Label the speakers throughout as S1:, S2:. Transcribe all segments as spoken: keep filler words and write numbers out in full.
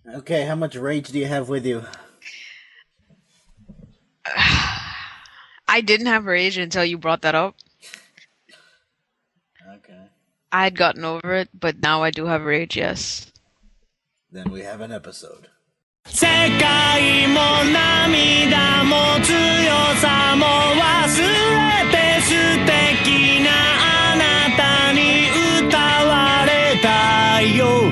S1: Okay, how much rage do you have with you?
S2: I didn't have rage until you brought that up.
S1: Okay.
S2: I had gotten over it, but now I do have rage, yes.
S1: Then we have an episode.
S3: 世界も涙も強さも忘れて素敵なあなたに歌われたよ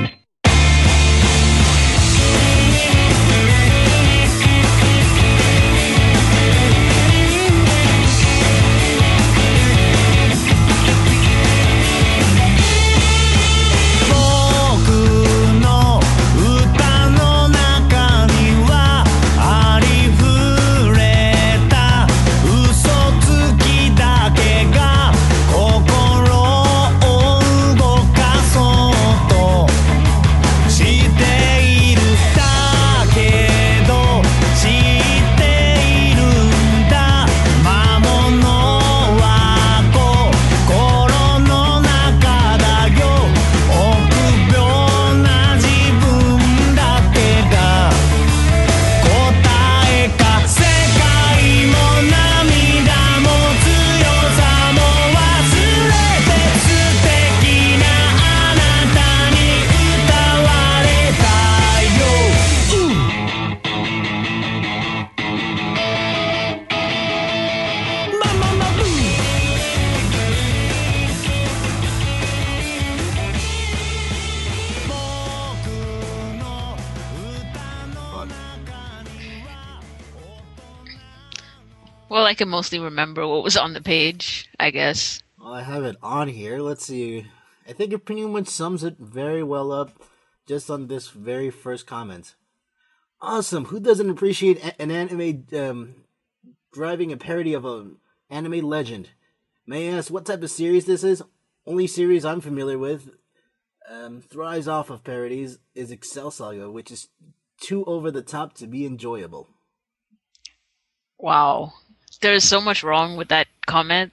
S2: Well, I can mostly remember what was on the page, I guess.
S1: Well, I have it on here. Let's see. I think it pretty much sums it very well up just on this very first comment. Awesome. Who doesn't appreciate a- an anime um, driving a parody of an anime legend? May I ask what type of series this is? Only series I'm familiar with um, thrives off of parodies is Excel Saga, which is too over the top to be enjoyable.
S2: Wow. There's so much wrong with that comment.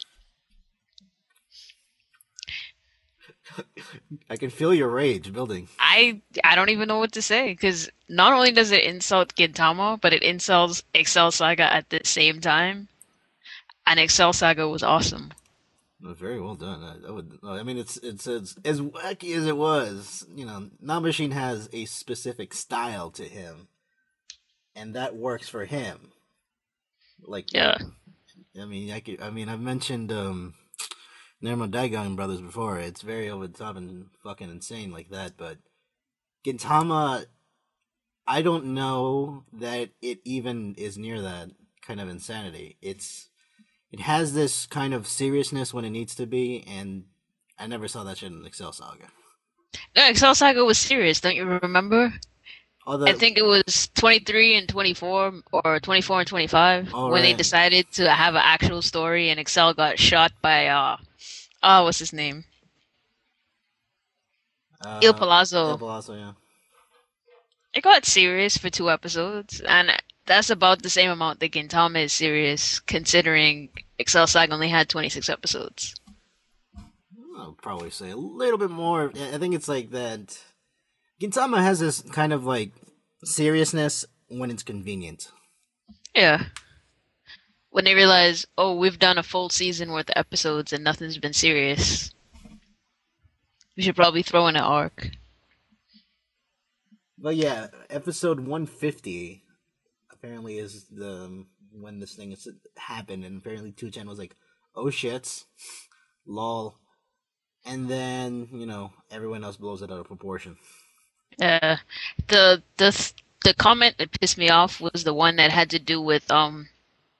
S1: I can feel your rage building.
S2: I I don't even know what to say, because not only does it insult Gintama, but it insults Excel Saga at the same time. And Excel Saga was awesome.
S1: Well, very well done. I, I would. I mean, it's it's as as wacky as it was. You know, Namashine has a specific style to him, and that works for him. Like,
S2: Yeah.
S1: I mean, I could, I mean, I've mentioned um, Nerma Daigon Brothers before. It's very over the top and fucking insane like that. But Gintama, I don't know that it even is near that kind of insanity. It's it has this kind of seriousness when it needs to be, and I never saw that shit in Excel Saga.
S2: No, Excel Saga was serious, don't you remember?
S1: Although,
S2: I think it was twenty-three and twenty-four, or twenty-four and twenty-five,
S1: Oh,
S2: when they
S1: right.
S2: decided to have an actual story, and Excel got shot by, uh, oh, what's his name?
S1: uh,
S2: Il Palazzo.
S1: Il Palazzo, yeah.
S2: It got serious for two episodes, and that's about the same amount that Gintama is serious, considering Excel Saga only had twenty-six episodes.
S1: I'll probably say a little bit more. I think it's like that. Gintama has this kind of like seriousness when it's convenient.
S2: Yeah. When they realize, oh, we've done a full season worth of episodes and nothing's been serious, we should probably throw in an arc.
S1: But yeah, episode one fifty apparently is the when this thing is happened, and apparently two chan was like, "Oh shit, lol," and then you know everyone else blows it out of proportion.
S2: Uh, the the the comment that pissed me off was the one that had to do with um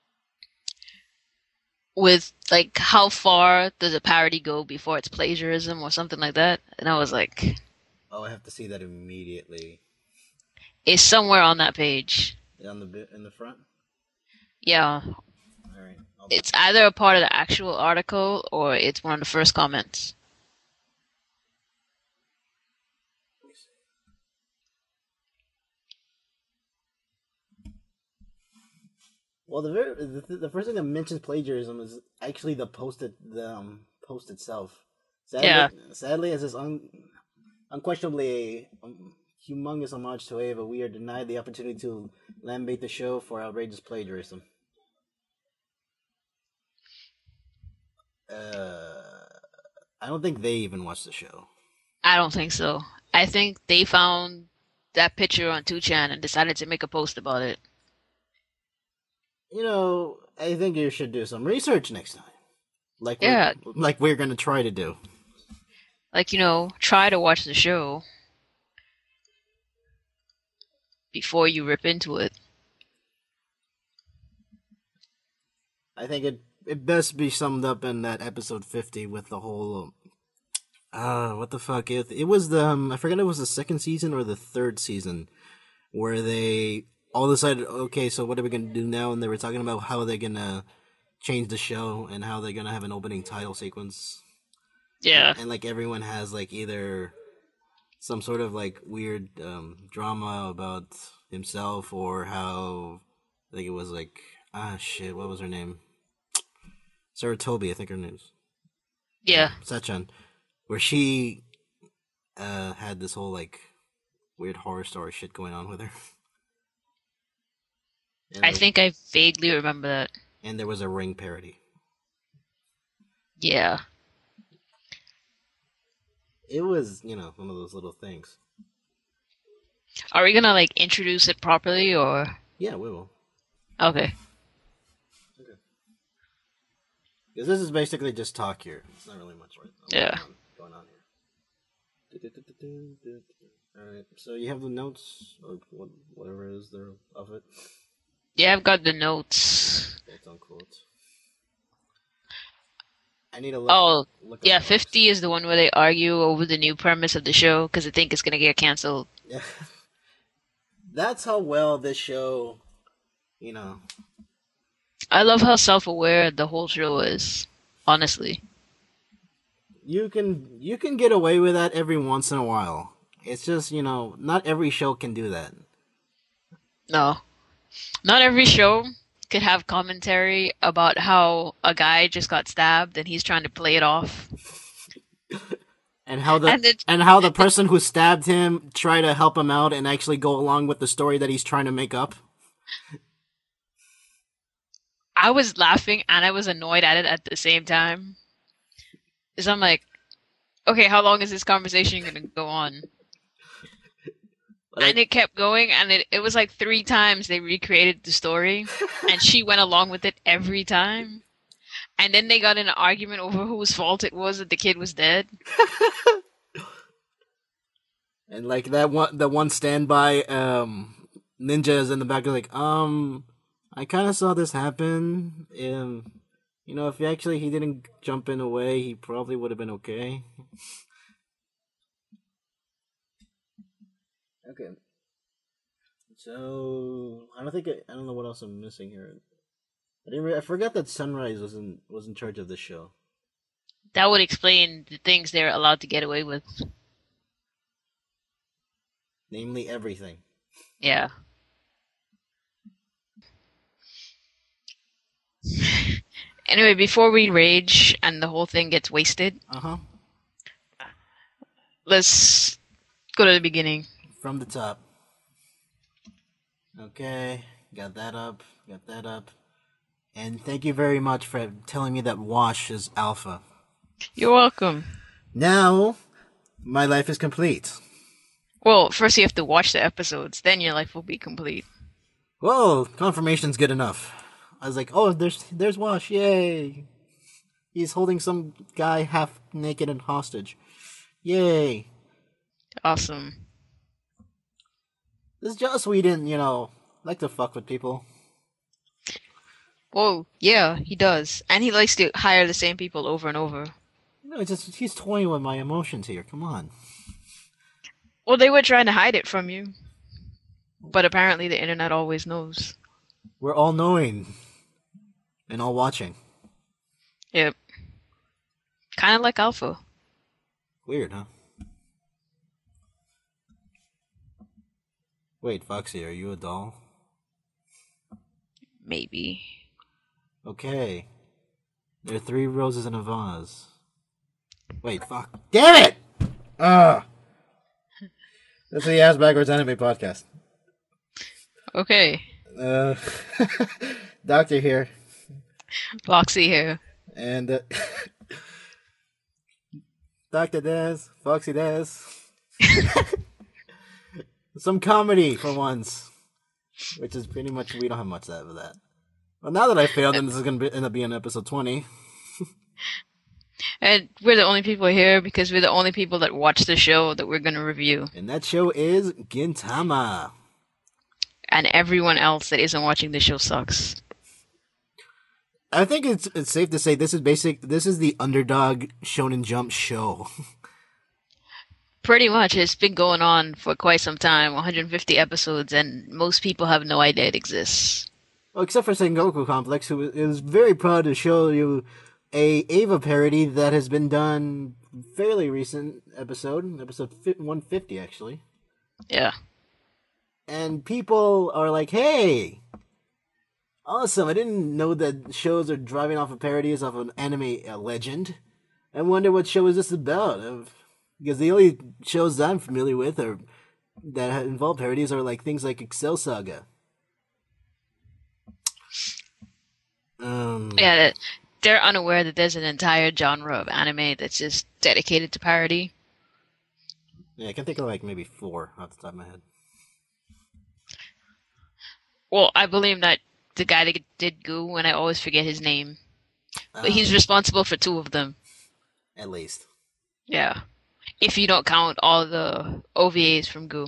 S2: with like how far does a parody go before it's plagiarism or something like that, and I was like,
S1: Oh, I have to see that immediately.
S2: It's somewhere on that page.
S1: On the bit in the front.
S2: Yeah,
S1: All right. I'll...
S2: it's either a part of the actual article or it's one of the first comments.
S1: Well, the, very, the the first thing that mentions plagiarism is actually the post it, the um, post itself. Sadly,
S2: Yeah.
S1: sadly, as is un, unquestionably a um, humongous homage to Eva, we are denied the opportunity to lambate the show for outrageous plagiarism. Uh, I don't think they even watched the show.
S2: I don't think so. I think they found that picture on two chan and decided to make a post about it.
S1: You know, I think you should do some research next time. Like
S2: Yeah.
S1: we're, like we're gonna try to do.
S2: Like, you know, try to watch the show before you rip into it.
S1: I think it it best be summed up in that episode fifty with the whole. Uh, what the fuck? It, it was the, um, I forget it was the second season or the third season where they all decided, okay, so what are we gonna do now? And they were talking about how they're gonna change the show and how they're gonna have an opening title sequence.
S2: Yeah.
S1: And like everyone has like either some sort of like weird um, drama about himself or how I think it was like ah shit, what was her name? Sarah Toby, I think her name is.
S2: Yeah.
S1: Sachan, where she uh, had this whole like weird horror story shit going on with her. And
S2: I
S1: there-
S2: think I vaguely remember that.
S1: and there was a Ring parody.
S2: Yeah.
S1: It was, you know, one of those little things.
S2: Are we gonna, like, introduce it properly, or?
S1: Yeah, we will.
S2: Okay.
S1: Because this is basically just talk here. It's not really much right now
S2: Yeah.
S1: going on here. Alright, so you have the notes, or what, whatever it is there of it.
S2: Yeah, I've got the notes.
S1: Quotes unquote. I need to look.
S2: Oh,
S1: look up
S2: yeah,
S1: the
S2: fifty is the one where they argue over the new premise of the show because they think it's gonna get canceled.
S1: Yeah. That's how well this show, you know.
S2: I love how self-aware the whole show is, honestly.
S1: You can you can get away with that every once in a while. It's just, you know, not every show can do that.
S2: No. Not every show could have commentary about how a guy just got stabbed and he's trying to play it off.
S1: And how the
S2: And
S1: and,
S2: it-
S1: how the person who stabbed him try to help him out and actually go along with the story that he's trying to make up.
S2: I was laughing and I was annoyed at it at the same time. Because I'm like, okay, how long is this conversation going to go on?
S1: Like-
S2: And it kept going, and it, it was like three times they recreated the story, and she went along with it every time. And then they got in an argument over whose fault it was that the kid was dead.
S1: And like that one, the one standby um, ninja is in the back, like, um, I kind of saw this happen. Um, you know, if he actually he didn't jump in away, he probably would have been okay. Okay. So I don't think I, I don't know what else I'm missing here. I didn't. Re- I forgot that Sunrise was in was in charge of the show.
S2: That would explain the things they're allowed to get away with.
S1: Namely, everything.
S2: Yeah. Anyway, before we rage and the whole thing gets wasted,
S1: Uh huh.
S2: let's go to the beginning.
S1: From the top. Okay, got that up, got that up. And thank you very much for telling me that Wash is alpha.
S2: You're welcome.
S1: Now, my life is complete.
S2: Well, first you have to watch the episodes, then your life will be complete.
S1: Whoa, confirmation's good enough. I was like, oh, there's there's Wash, yay! He's holding some guy half naked and hostage. Yay!
S2: Awesome.
S1: This Joss Whedon, you know, like to fuck with people.
S2: Whoa, yeah, he does. And he likes to hire the same people over and over.
S1: You know, it's just he's toying with my emotions here. Come on.
S2: Well, they were trying to hide it from you. But apparently the internet always knows.
S1: We're all knowing and all watching.
S2: Yep. Kind of like Alpha.
S1: Weird, huh? Wait, Foxy, are you a doll?
S2: Maybe.
S1: Okay. There are three roses in a vase. Wait, fuck. Damn it! Ugh. That's the Ass Backwards Anime Podcast.
S2: Okay.
S1: Uh, Doctor here.
S2: Foxy here.
S1: And uh, Doctor Des, Foxy Des. Some comedy for once. Which is pretty much, we don't have much of that. Well, now that I failed, then this is going to end up being episode twenty.
S2: And we're the only people here because we're the only people that watch the show that we're going to review.
S1: And that show is Gintama.
S2: And everyone else that isn't watching the show sucks.
S1: I think it's it's safe to say this is basic. This is the underdog Shonen Jump show.
S2: Pretty much. It's been going on for quite some time, one hundred fifty episodes, and most people have no idea it exists.
S1: Well, except for Sengoku Complex, who is very proud to show you a Ava parody that has been done fairly recent episode, episode one fifty actually.
S2: Yeah.
S1: And people are like, "Hey, awesome! I didn't know that shows are driving off of parodies of an anime uh, legend. I wonder what show is this about?" Uh, because the only shows that I'm familiar with are that involve parodies are like things like Excel Saga. Um,
S2: Yeah, they're unaware that there's an entire genre of anime that's just dedicated to parody.
S1: Yeah, I can think of like maybe four off the top of my head.
S2: Well, I believe that the guy that did Goo, and I always forget his name. But
S1: Um,
S2: he's responsible for two of them.
S1: At least.
S2: Yeah. If you don't count all the O V As from Goo.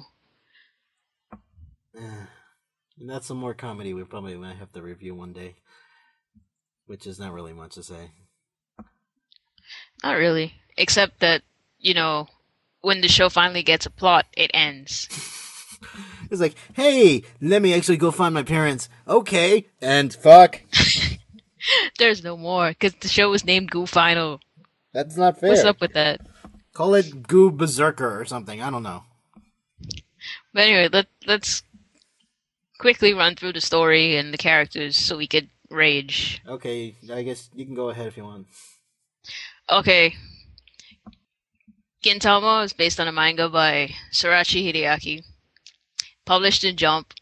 S1: Uh, and that's some more comedy we probably might have to review one day. Which is not really much to say.
S2: Not really. Except that, you know, when the show finally gets a plot, it ends.
S1: It's like, hey, let me actually go find my parents. Okay, and fuck.
S2: There's no more, because the show was named Goo Final.
S1: That's not fair.
S2: What's up with that?
S1: Call it Goo Berserker or something. I don't know.
S2: But anyway, let, let's quickly run through the story and the characters so we could rage.
S1: Okay, I guess you can go ahead if you want.
S2: Okay. Gintama is based on a manga by Sorachi Hideaki. Published in Jump.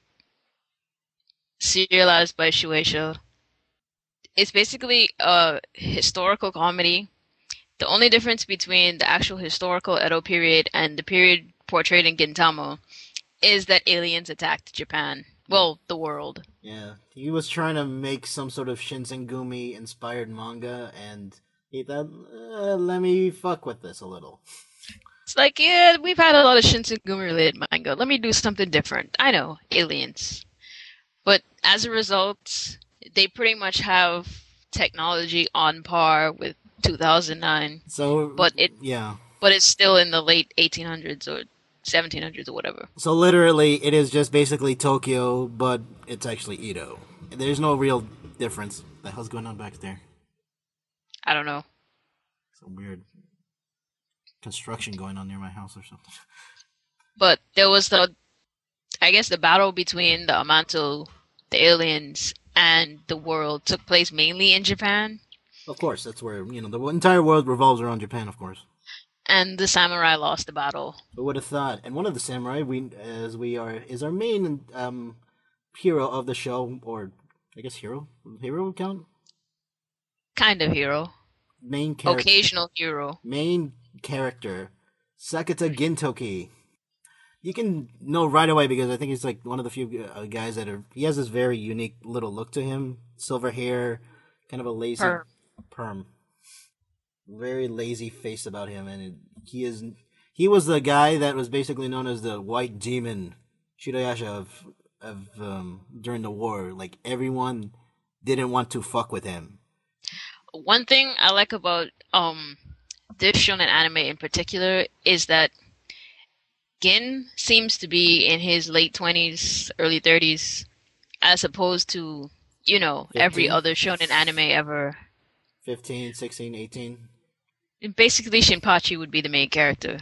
S2: Serialized by Shueisha. It's basically a historical comedy. The only difference between the actual historical Edo period and the period portrayed in Gintama is that aliens attacked Japan. Well, the world.
S1: Yeah, he was trying to make some sort of Shinsengumi inspired manga, and he thought, uh, let me fuck with this a little.
S2: It's like, yeah, we've had a lot of Shinsengumi related manga. Let me do something different. I know, aliens. But as a result, they pretty much have technology on par with two thousand nine.
S1: So,
S2: But it,
S1: yeah.
S2: but it's still in the late eighteen hundreds or seventeen hundreds or whatever.
S1: So literally, it is just basically Tokyo, but it's actually Edo. There's no real difference. What the hell's going on back there?
S2: I don't know.
S1: Some weird construction going on near my house or something.
S2: But there was the, I guess the battle between the Amanto, the aliens, and the world took place mainly in Japan.
S1: Of course, that's where, you know, the entire world revolves around Japan, of course.
S2: And the samurai lost the battle.
S1: Who would have thought? And one of the samurai, we as we are, is our main um, hero of the show, or I guess hero? Hero count?
S2: Kind of hero.
S1: Main character.
S2: Occasional hero.
S1: Main character, Sakata Gintoki. You can know right away because I think he's like one of the few uh, guys that are. He has this very unique little look to him. Silver hair, kind of a lazy
S2: Perm.
S1: perm. Very lazy face about him, and it, he is. He was the guy that was basically known as the White Demon, Shirayasha of of um, during the war. Like everyone didn't want to fuck with him.
S2: One thing I like about um this shonen anime in particular is that Gin seems to be in his late twenties, early thirties, as opposed to, you know, every
S1: fifteen?
S2: other shonen anime ever.
S1: fifteen, sixteen, eighteen
S2: Basically, Shinpachi would be the main character.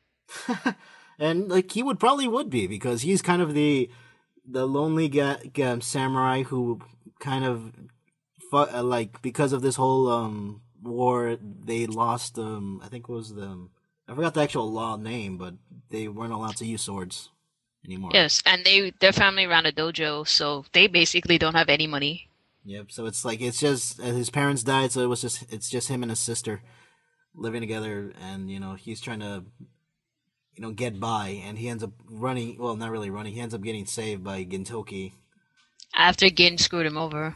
S1: And like he would probably would be because he's kind of the the lonely guy, guy, samurai who kind of fu- uh, like because of this whole um war they lost um I think it was the I forgot the actual law name, but they weren't allowed to use swords anymore.
S2: Yes, and they their family ran a dojo, so they basically don't have any money.
S1: Yep. So it's like it's just uh, his parents died, so it was just it's just him and his sister living together, and you know he's trying to you know get by, and he ends up running. Well, not really running. He ends up getting saved by Gintoki.
S2: After Gin screwed him over.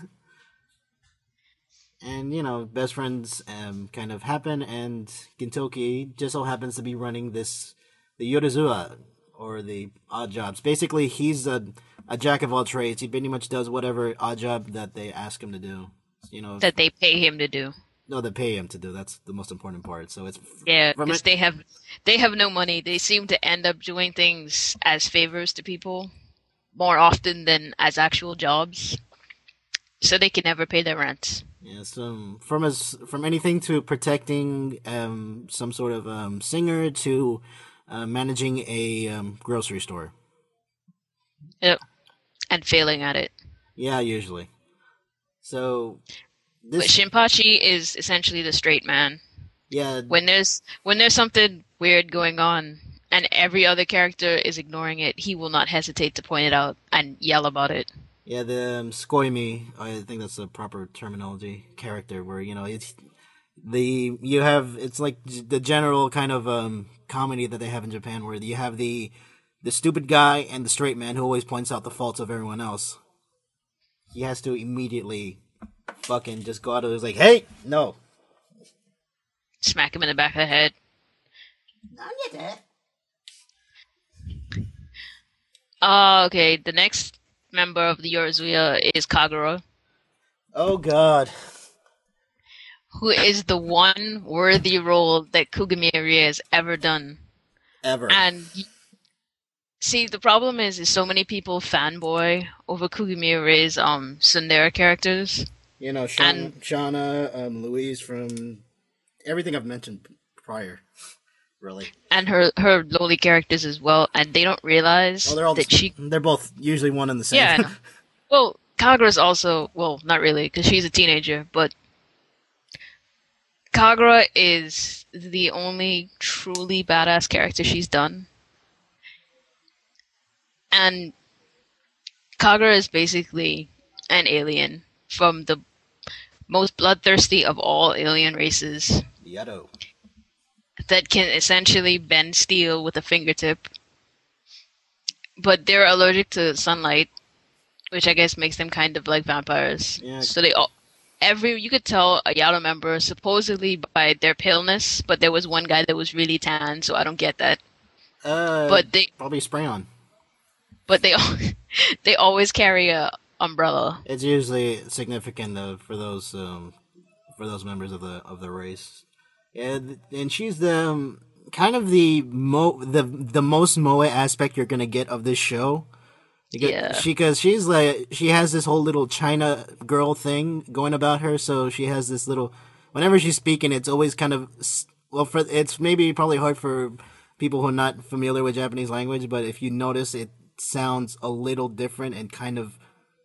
S1: And, you know, best friends um, kind of happen, and Gintoki just so happens to be running this, the Yorizua, or the odd jobs. Basically, he's a, a jack of all trades. He pretty much does whatever odd job that they ask him to do. You know,
S2: That they pay him to do.
S1: no, they pay him to do. That's the most important part. So it's
S2: Yeah,
S1: from
S2: because
S1: it-
S2: they have they have no money. They seem to end up doing things as favors to people more often than as actual jobs, so they can never pay their rent.
S1: Yes, um, from as from anything to protecting um, some sort of um, singer to uh, managing a um, grocery store.
S2: Yep, and failing at it.
S1: Yeah, usually. So
S2: But
S1: this,
S2: Shinpachi is essentially the straight man.
S1: yeah,
S2: When there's when there's something weird going on, and every other character is ignoring it, he will not hesitate to point it out and yell about it.
S1: yeah, the um, Skoimi, I think that's the proper terminology, character where you know it's the you have it's like the general kind of um, comedy that they have in Japan, where you have the the stupid guy and the straight man who always points out the faults of everyone else. He has to immediately fucking just go out of there like, hey, no.
S2: Smack him in the back of the head. Oh, okay. The next member of the Yorizuya is Kagura,
S1: Oh god.
S2: who is the one worthy role that Kugami Rie has ever done.
S1: Ever.
S2: And y- see, the problem is, is so many people fanboy over Kugami Rie's um tsundere characters.
S1: You know, Shauna,
S2: And-
S1: Shauna um, Louise from everything I've mentioned prior, really.
S2: And her, her lowly characters as well, and they don't realize
S1: Oh, they're all
S2: that she.
S1: they're both usually one and the same.
S2: Yeah, I know. Well, Kagura's also well, not really, because she's a teenager, but Kagura is the only truly badass character she's done, and Kagura is basically an alien from the most bloodthirsty of all alien races
S1: Yato.
S2: that can essentially bend steel with a fingertip. But they're allergic to sunlight, which I guess makes them kind of like vampires.
S1: Yeah.
S2: So they all, every you could tell a Yato member supposedly by their paleness, but there was one guy that was really tan, so I don't get that.
S1: Uh,
S2: But they,
S1: probably spray on.
S2: but they, al- they always carry a umbrella.
S1: It's usually significant though for those um, for those members of the of the race. Yeah, th- and she's the um, kind of the mo the the most moe aspect you're gonna get of this show. Because
S2: Yeah.
S1: she because she's like she has this whole little China girl thing going about her. So she has this little whenever she's speaking, it's always kind of s- well for it's maybe probably hard for people who are not familiar with Japanese language, but if you notice, it sounds a little different and kind of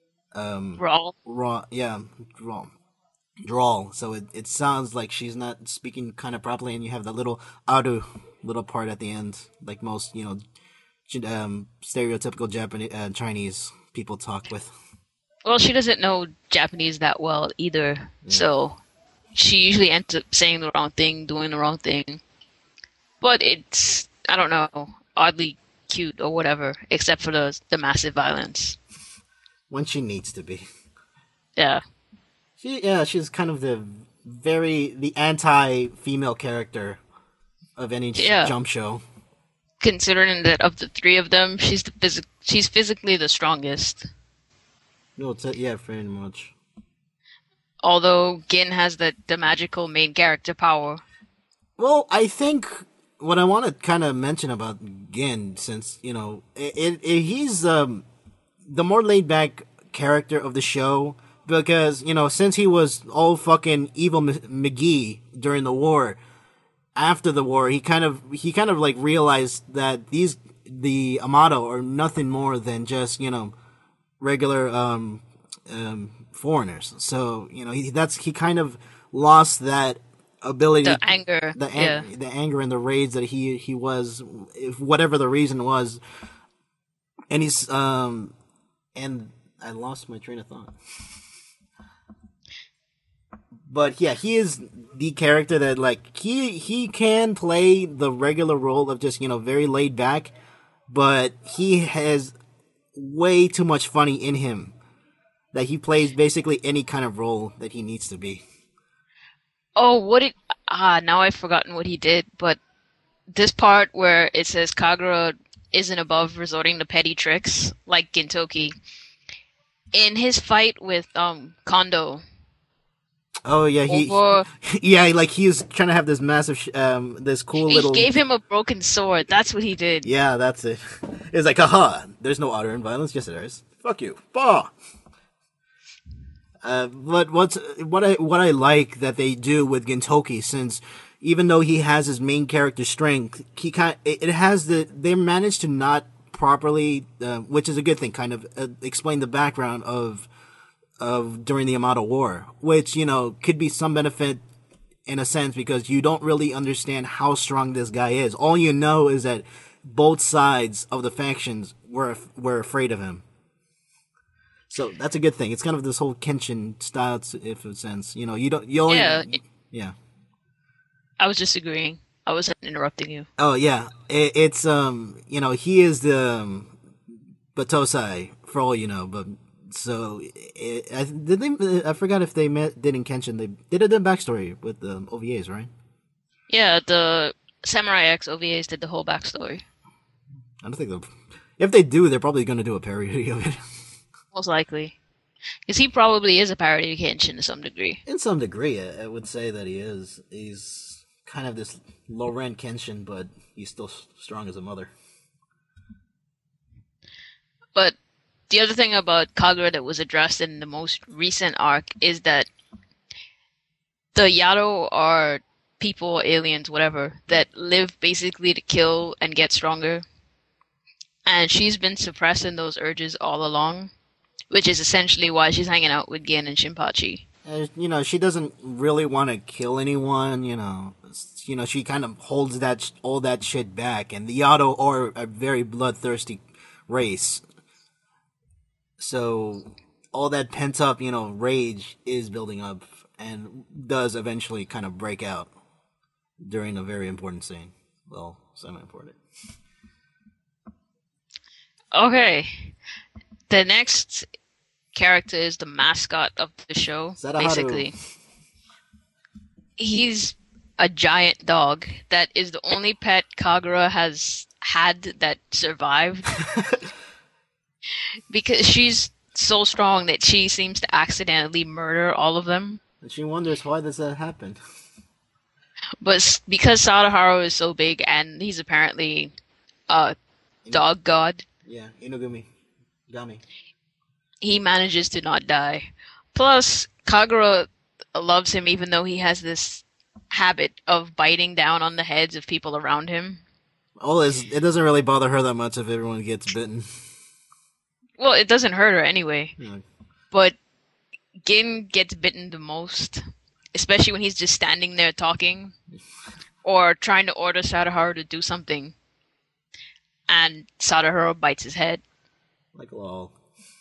S1: um
S2: Raw.
S1: raw yeah raw drawl, so it, it sounds like she's not speaking kind of properly, and you have the little aru little part at the end, like most you know j- um stereotypical Japanese uh, Chinese people talk with.
S2: Well, she doesn't know Japanese that well either, so she usually ends up saying the wrong thing, doing the wrong thing. But it's, I don't know, oddly cute or whatever, except for the the massive violence.
S1: When she needs to be.
S2: Yeah.
S1: She yeah, she's kind of the very the anti female character of any j-
S2: Yeah.
S1: jump show.
S2: Considering that of the three of them, she's the phys- she's physically the strongest.
S1: No, it's, yeah, very much.
S2: Although Gin has the, the magical main character power.
S1: Well, I think what I want to kind of mention about Gin, since you know, it, it, it he's um, the more laid back character of the show, because you know, since he was all fucking evil M- McGee during the war, after the war, he kind of he kind of like realized that these the Amato are nothing more than just you know regular um, um, foreigners. So you know, he that's he kind of lost that ability,
S2: The anger,
S1: the
S2: yeah.
S1: ang- the anger and the rage that he he was, if whatever the reason was, and he's um, and I lost my train of thought. But yeah, he is the character that like he he can play the regular role of just, you know, very laid back, but he has way too much funny in him that he plays basically any kind of role that he needs to be.
S2: Oh, what it? Ah, now I've forgotten what he did. But this part where it says Kagura isn't above resorting to petty tricks like Gintoki. In his fight with um Kondo.
S1: Oh yeah, he,
S2: Over,
S1: yeah, like he's trying to have this massive, sh- um, this cool
S2: he
S1: little.
S2: gave him a broken sword. That's what he did.
S1: Yeah, that's it. It's like, haha, there's no honor in violence. Yes, there is. Fuck you. Bah. Uh, but what's what I what I like that they do with Gintoki, since even though he has his main character strength, he kind it, it has the they managed to not properly, uh, which is a good thing, kind of uh, explain the background of of during the Yamato War, which, you know, could be some benefit in a sense because you don't really understand how strong this guy is. All you know is that both sides of the factions were were afraid of him. So that's a good thing. It's kind of this whole Kenshin style, if in a sense. You know, you don't, you only,
S2: Yeah.
S1: yeah.
S2: I was just agreeing. I wasn't interrupting you.
S1: Oh yeah, it, it's um, you know, he is the um, Batosai for all you know, but so it, I did they? I forgot if they met did in Kenshin. They did a the backstory with the um, O V As, right?
S2: Yeah, the Samurai X O V As did the whole backstory.
S1: I don't think they'll. If they do, they're probably going to do a parody of it.
S2: Most likely. Because he probably is a parody of Kenshin to some degree.
S1: In some degree, I, I would say that he is. He's kind of this low-rent Kenshin, but he's still s- strong as a mother.
S2: But the other thing about Kagura that was addressed in the most recent arc is that the Yado are people, aliens, whatever, that live basically to kill and get stronger. And she's been suppressing those urges all along, which is essentially why she's hanging out with Gin and Shinpachi.
S1: Uh, you know, she doesn't really want to kill anyone. You know, It's- you know, she kind of holds that sh- all that shit back. And the Yado are a very bloodthirsty race, so all that pent up, you know, rage is building up and does eventually kind of break out during a very important scene. Well, semi-important.
S2: Okay. The next character is the mascot of the show,
S1: Sadaharu.
S2: basically. He's a giant dog that is the only pet Kagura has had that survived. Because she's so strong that she seems to accidentally murder all of them.
S1: And she wonders why does that happen.
S2: But s- because Sadaharu is so big and he's apparently a dog god,
S1: Yeah, Inugumi, Gami.
S2: he manages to not die. Plus, Kagura loves him even though he has this habit of biting down on the heads of people around him.
S1: All is it doesn't really bother her that much if everyone gets bitten.
S2: Well, it doesn't hurt her anyway.
S1: Yeah.
S2: But Gin gets bitten the most, especially when he's just standing there talking or trying to order Sadaharu to do something. And Sadaharu bites his head.
S1: Like lol.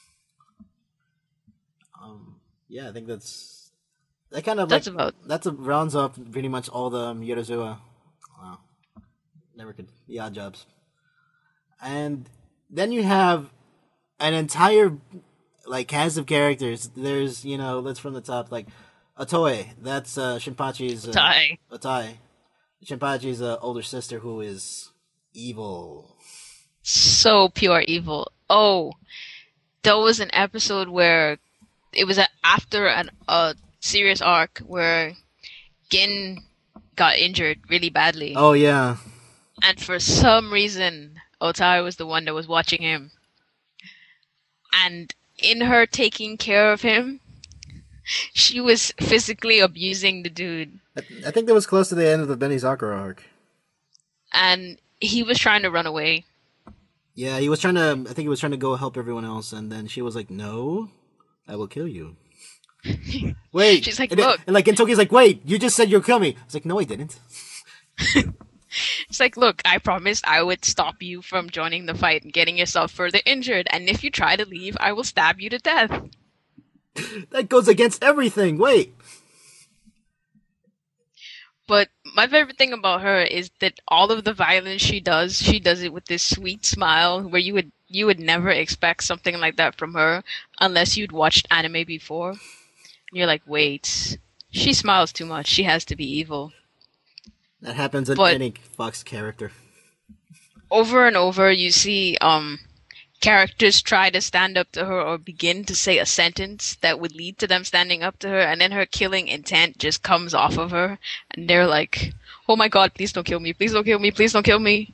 S1: Um, yeah, I think that's that kind of
S2: That's
S1: like,
S2: about-
S1: that's a, rounds up pretty much all the um, Yorozuwa. Wow, never could the odd jobs. And then you have an entire like cast of characters. There's you know let's from the top like Otoe. That's uh, Shinpachi's uh,
S2: Tai.
S1: Otai. Shinpachi's uh, older sister who is evil.
S2: So pure evil. Oh, there was an episode where it was a, after an, a serious arc where Gin got injured really badly.
S1: Oh yeah.
S2: And for some reason, Otai was the one that was watching him. And in her taking care of him, she was physically abusing the dude.
S1: I, I think that was close to the end of the Benny Sakura arc.
S2: And he was trying to run away.
S1: Yeah, he was trying to. I think he was trying to go help everyone else, and then she was like, "No, I will kill you." Wait.
S2: She's like,
S1: and, then-
S2: look.
S1: and like Gintoki's like, wait, you just said you're coming. It's like, no, I didn't.
S2: It's like, look, I promised I would stop you from joining the fight and getting yourself further injured, and if you try to leave, I will stab you to death.
S1: That goes against everything. Wait.
S2: But my favorite thing about her is that all of the violence she does, she does it with this sweet smile where you would you would never expect something like that from her unless you'd watched anime before. And you're like, wait, she smiles too much. She has to be evil.
S1: That happens in
S2: But-
S1: any Fox character.
S2: Over and over, you see um, characters try to stand up to her or begin to say a sentence that would lead to them standing up to her, and then her killing intent just comes off of her, and they're like, oh my god, please don't kill me, please don't kill me, please don't kill me.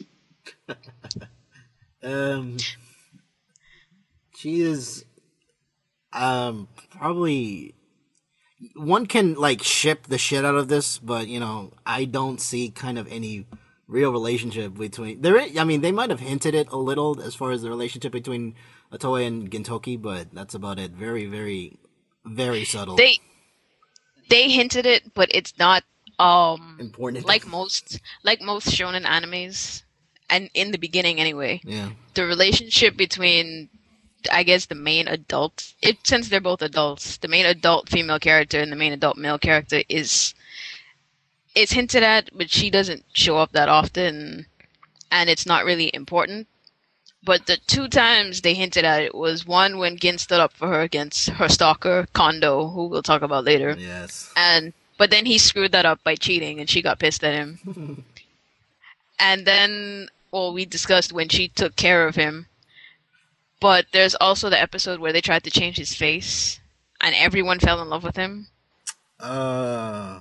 S1: Um, she is, um, probably, one can, like, ship the shit out of this, but, you know, I don't see kind of any real relationship between, there, I mean, they might have hinted it a little as far as the relationship between Otoe and Gintoki, but that's about it. Very, very, very subtle.
S2: They they hinted it, but it's not um
S1: Important.
S2: like most like most shonen animes, and in the beginning anyway.
S1: Yeah.
S2: The relationship between, I guess, the main adult, it since they're both adults, the main adult female character and the main adult male character is it's hinted at, but she doesn't show up that often, and it's not really important. But the two times they hinted at it was one when Gin stood up for her against her stalker Kondo, who we'll talk about later,
S1: Yes.
S2: and but then he screwed that up by cheating, and she got pissed at him. And then, well, we discussed when she took care of him. But there's also the episode where they tried to change his face, and everyone fell in love with him.
S1: Uh,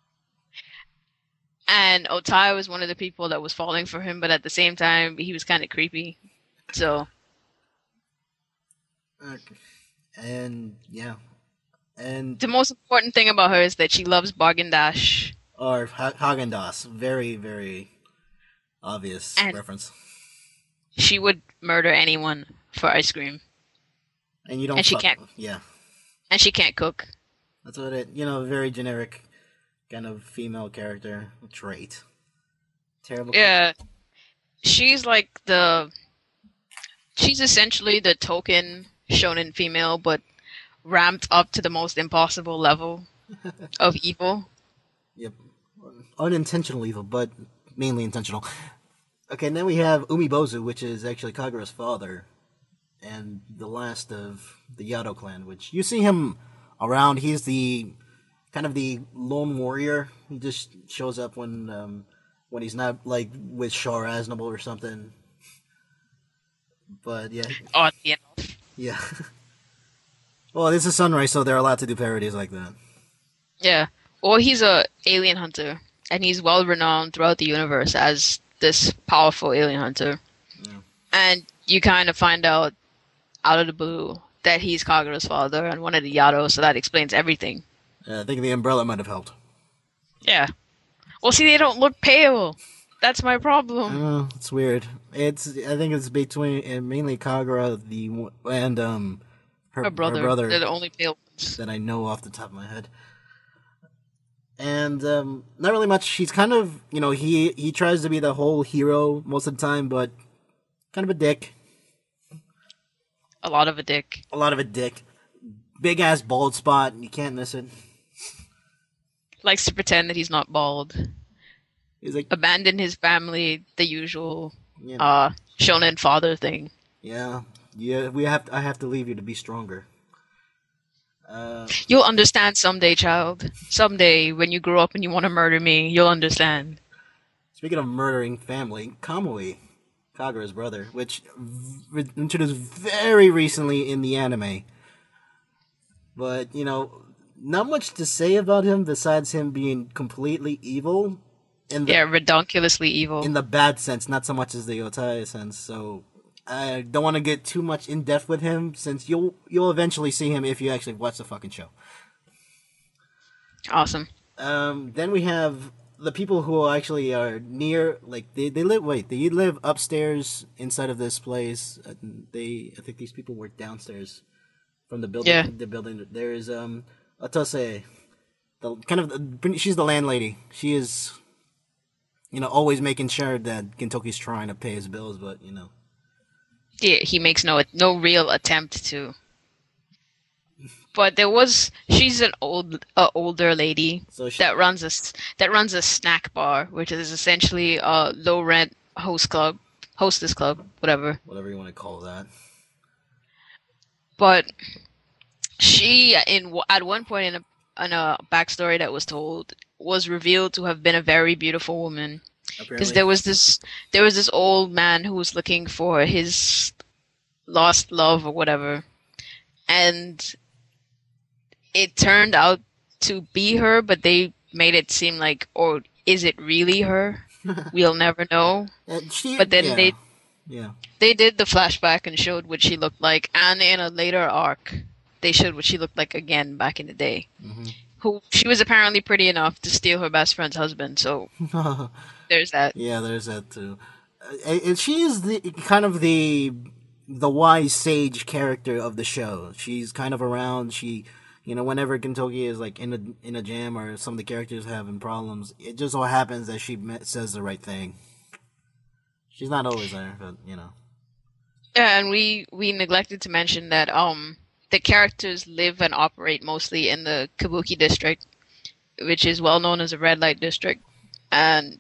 S2: And Otai was one of the people that was falling for him, but at the same time, he was kind of creepy. So,
S1: okay. And, yeah. And,
S2: the most important thing about her is that she loves Bargain Dash.
S1: or ha- Haagen-Dazs. Very, very obvious
S2: And-
S1: reference.
S2: She would murder anyone for ice cream.
S1: And you don't
S2: and she
S1: fuck-
S2: can't-
S1: Yeah.
S2: And she can't cook.
S1: That's what it, you know, very generic kind of female character trait. Terrible.
S2: Yeah. She's like the... She's essentially the token shonen female, but ramped up to the most impossible level of evil.
S1: Yep. Unintentional evil, but mainly intentional. Okay, and then we have Umibozu, which is actually Kagura's father, and the last of the Yado clan, which you see him around. He's the kind of the lone warrior. He just shows up when um, when he's not like with Shar Aznable or something. But yeah,
S2: Oddly enough.
S1: yeah. Well, this is Sunrise, so they're allowed to do parodies like that.
S2: Yeah. Well, he's a alien hunter, and he's well renowned throughout the universe as this powerful alien hunter.
S1: Yeah.
S2: And you kind of find out out of the blue that he's Kagura's father and one of the Yado, so that explains everything.
S1: Uh, I think the umbrella might have helped.
S2: Yeah. Well, see, they don't look pale. That's my problem.
S1: Oh, it's weird. It's I think it's between uh, mainly Kagura the and um her,
S2: Her brother.
S1: her brother
S2: They're the only pale ones.
S1: that I know off the top of my head. And um not really much. He's kind of you know he he tries to be the whole hero most of the time, but kind of a dick.
S2: A lot of a dick.
S1: A lot of a dick. Big ass bald spot. You can't miss it.
S2: Likes to pretend that he's not bald.
S1: He's like
S2: Abandon his family, the usual
S1: yeah,
S2: uh, shonen father thing.
S1: yeah yeah. We have to, I have to leave you to be stronger. Uh.
S2: You'll understand someday, child. Someday, when you grow up and you want to murder me, you'll understand.
S1: Speaking of murdering family, Kamui, Kagura's brother, which v- introduced very recently in the anime. But, you know, not much to say about him besides him being completely evil. In the,
S2: Yeah, redonkulously evil.
S1: in the bad sense, not so much as the Otai sense. So I don't want to get too much in depth with him, since you'll you'll eventually see him if you actually watch the fucking show.
S2: Awesome.
S1: Um, then we have the people who actually are near, like they, they live. Wait, they live upstairs inside of this place. Uh, They, I think these people were downstairs from the building.
S2: Yeah.
S1: The building. There is um Otose, the kind of the, she's the landlady. She is, you know, always making sure that Gintoki's trying to pay his bills, but you know.
S2: Yeah, he makes no no real attempt to. But there was she's an old uh, older lady
S1: So she,
S2: that runs a s- that runs a snack bar, which is essentially a low rent host club, hostess club, whatever.
S1: whatever you want to call that.
S2: But she, in at one point in a in a backstory that was told, was revealed to have been a very beautiful woman. Because
S1: Apparently,
S2: there was this there was this old man who was looking for his lost love or whatever, and it turned out to be her, but they made it seem like, or is it really her? We'll never know.
S1: Uh, she,
S2: But then
S1: yeah,
S2: they
S1: yeah.
S2: they did the flashback and showed what she looked like, and in a later arc, they showed what she looked like again back in the day.
S1: Mm-hmm.
S2: Who she was apparently pretty enough to steal her best friend's husband. So there's that.
S1: Yeah, there's that too. Uh, and she is the kind of the the wise sage character of the show. She's kind of around. She, you know, whenever Gintoki is like in a in a jam or some of the characters having problems, it just so happens that she me- says the right thing. She's not always there, but you know.
S2: Yeah, and we we neglected to mention that um the characters live and operate mostly in the Kabuki district, which is well known as a red light district, and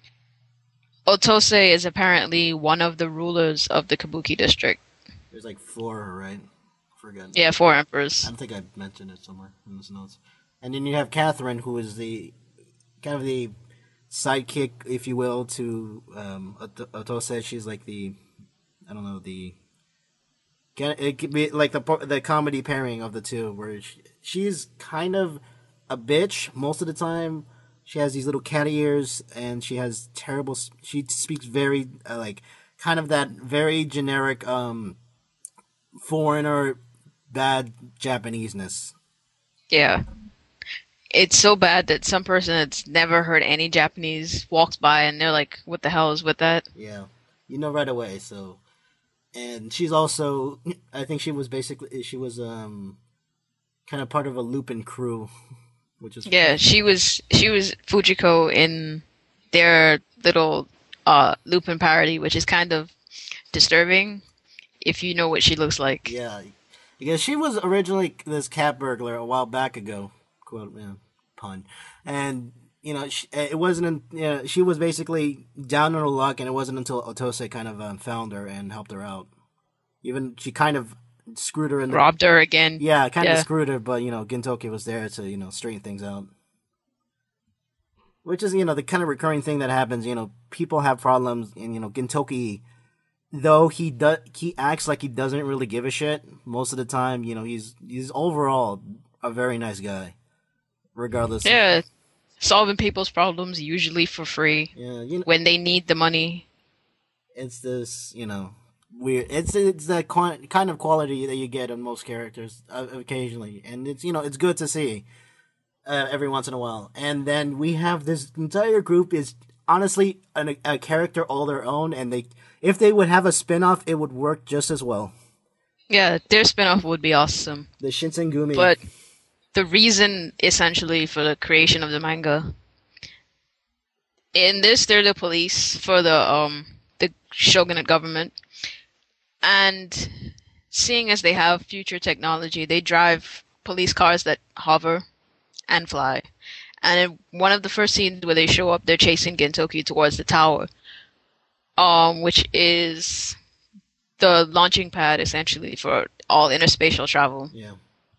S2: Otose is apparently one of the rulers of the Kabuki district.
S1: There's like four, right? I forgot.
S2: Yeah, four emperors.
S1: I don't think I mentioned it somewhere in those notes. And then you have Catherine, who is the kind of the sidekick, if you will, to um, Ot- Otose. She's like the, I don't know, the, can it could be like the the comedy pairing of the two, where she, she's kind of a bitch most of the time. She has these little cat ears, and she has terrible. She speaks very uh, like kind of that very generic um, foreigner bad Japaneseness.
S2: Yeah. It's so bad that some person that's never heard any Japanese walks by and they're like, what the hell is with that?
S1: Yeah, you know right away. So, and she's also, I think she was basically she was um kind of part of a Lupin crew, which is
S2: Yeah, she was she was Fujiko in their little uh Lupin parody, which is kind of disturbing if you know what she looks like.
S1: yeah, because she was originally this cat burglar a while back ago. Quote, yeah, pun, and you know she, it wasn't. In, you know, she was basically down on her luck, and it wasn't until Otose kind of um, found her and helped her out. Even she kind of screwed her in the
S2: Robbed her again.
S1: Yeah, kind of
S2: Yeah.
S1: screwed her, but you know, Gintoki was there to you know straighten things out. Which is you know the kind of recurring thing that happens. You know, people have problems, and you know, Gintoki, though he does, he acts like he doesn't really give a shit most of the time. You know, he's he's overall a very nice guy, regardless.
S2: Yeah. Solving people's problems usually for free
S1: Yeah, you know,
S2: when they need the money.
S1: it's this you know weird. It's it's that qui- kind of quality that you get in most characters uh, occasionally, and it's you know it's good to see. Uh, every once in a while, and then we have this entire group is honestly an, a character all their own, and they if they would have a spin-off, it would work just as well.
S2: Yeah, their spinoff would be awesome.
S1: The Shinsengumi,
S2: But the reason, essentially, for the creation of the manga, in this, they're the police for the um the shogunate government, and seeing as they have future technology, they drive police cars that hover and fly. And in one of the first scenes where they show up, they're chasing Gintoki towards the tower, um, which is the launching pad essentially for all interspatial travel.
S1: yeah,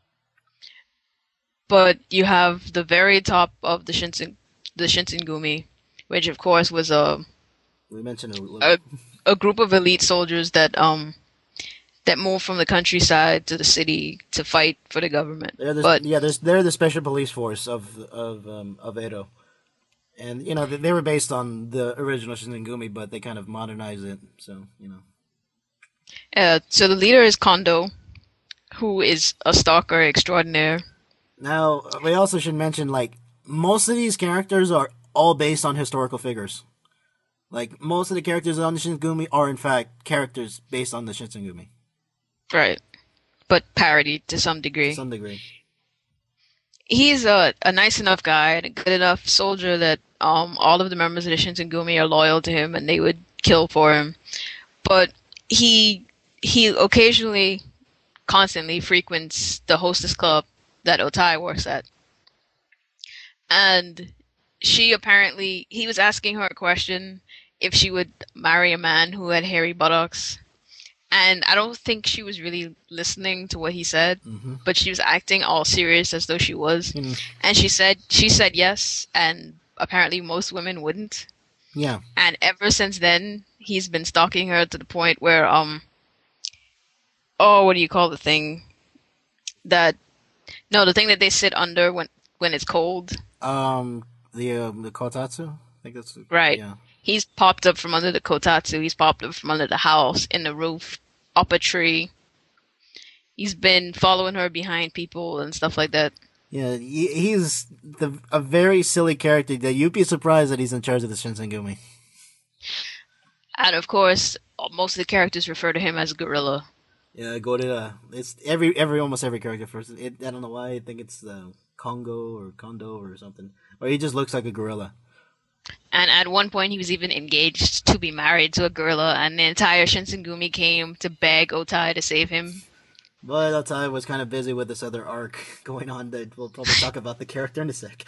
S2: But you have the very top of the Shinsen, the Shinsengumi, which of course was a
S1: we mentioned it. A little.
S2: a, a group of elite soldiers that um that moved from the countryside to the city to fight for the government.
S1: They're the,
S2: But
S1: yeah, they're, they're the special police force of of um, of Edo, and you know they, they were based on the original Shinsengumi, but they kind of modernized it. So you know,
S2: uh, so the leader is Kondo, who is a stalker extraordinaire.
S1: now we also should mention like most of these characters are all based on historical figures. Like most of the characters on the Shinsengumi are in fact characters based on the Shinsengumi.
S2: Right. but parodied to some
S1: to
S2: degree.
S1: some degree.
S2: He's a, a nice enough guy and a good enough soldier that um all of the members of the Shinsengumi are loyal to him and they would kill for him. But he he occasionally, constantly frequents the hostess club that Otai works at. And she apparently, he was asking her a question if she would marry a man who had hairy buttocks. And I don't think she was really listening to what he said,
S1: Mm-hmm.
S2: but she was acting all serious as though she was.
S1: Mm.
S2: And she said she said yes, and apparently most women wouldn't.
S1: Yeah.
S2: And ever since then, he's been stalking her to the point where um oh, what do you call the thing that no, the thing that they sit under when when it's cold.
S1: Um, the uh, the kotatsu. I think that's
S2: Right.
S1: Yeah.
S2: He's popped up from under the kotatsu. He's popped up from under the house, in the roof, up a tree. He's been following her behind people and stuff like that.
S1: Yeah, he, he's the a very silly character that you'd be surprised that he's in charge of the Shinsengumi.
S2: And of course, most of the characters refer to him as Gorilla.
S1: Yeah, Gorilla. It's every every almost every character first. It, I don't know why I think it's uh, Congo or Kondo or something, or he just looks like a gorilla.
S2: And at one point, he was even engaged to be married to a gorilla, and the entire Shinsengumi came to beg Otai to save him.
S1: But Otai was kind of busy with this other arc going on that we'll probably talk about the character in a sec.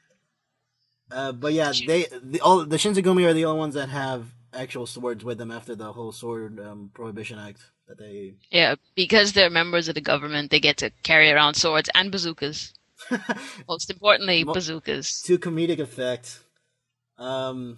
S1: Uh, but yeah, they the all the Shinsengumi are the only ones that have actual swords with them after the whole sword um, prohibition act that they.
S2: Yeah, because they're members of the government, they get to carry around swords and bazookas. Most importantly,
S1: Mo-
S2: bazookas.
S1: To comedic effect. Um,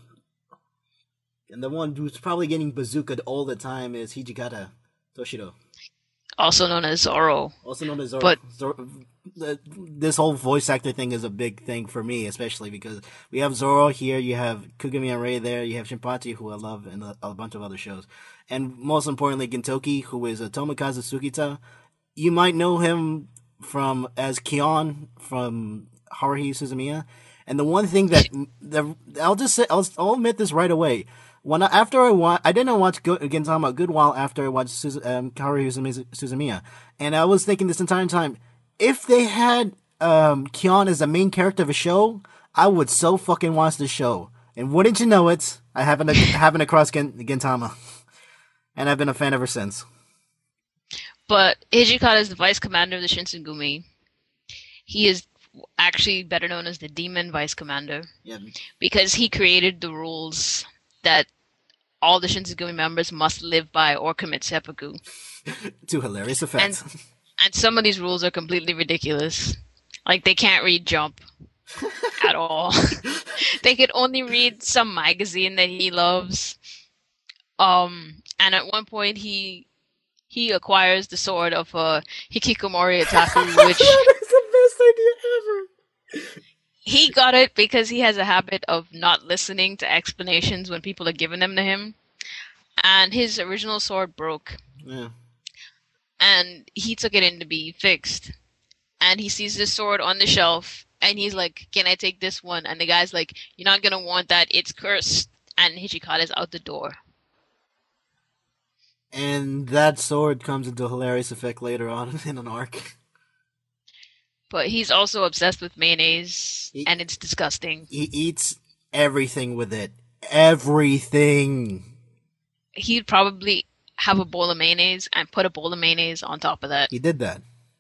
S1: and the one who's probably getting bazookaed all the time is Hijikata Toshiro,
S2: Also known as Zoro.
S1: also known as Zoro.
S2: But-
S1: Zoro. The, this whole voice actor thing is a big thing for me, especially because we have Zoro here, you have Kugami and Rei there, you have Shinpachi, who I love, and a, a bunch of other shows. And most importantly, Gintoki, who is a Tomokazu Sugita. You might know him from as Kion from Haruhi Suzumiya. And the one thing that the I'll just say I'll, I'll admit this right away. When I, after I watch, I didn't watch Go, Gintama a good while after I watched Suz, um, Haruhi Suzumiya, and I was thinking this entire time, if they had um, Kion as the main character of a show, I would so fucking watch the show. And wouldn't you know it, I happen to happen across Gintama, and I've been a fan ever since.
S2: But Hijikata is the vice commander of the Shinsengumi. He is actually better known as the Demon Vice Commander
S1: Yeah,
S2: because he created the rules that all the Shinsengumi members must live by or commit seppuku.
S1: to hilarious effects.
S2: And some of these rules are completely ridiculous. Like, they can't read Jump at all. They could only read some magazine that he loves. Um, and at one point, he he acquires the sword of uh, Hikikomori Otaku, which
S1: That is the best idea ever.
S2: he got it because he has a habit of not listening to explanations when people are giving them to him. And his original sword broke.
S1: Yeah.
S2: And he took it in to be fixed. And he sees this sword on the shelf, and he's like, "Can I take this one?" And the guy's like, "You're not gonna want that, it's cursed." And Hijikata's out the door.
S1: And that sword comes into hilarious effect later on in an arc.
S2: But he's also obsessed with mayonnaise,
S1: He-
S2: and it's disgusting.
S1: He eats everything with it. Everything.
S2: He'd probably have a bowl of mayonnaise and put a bowl of mayonnaise on top of that.
S1: He did that.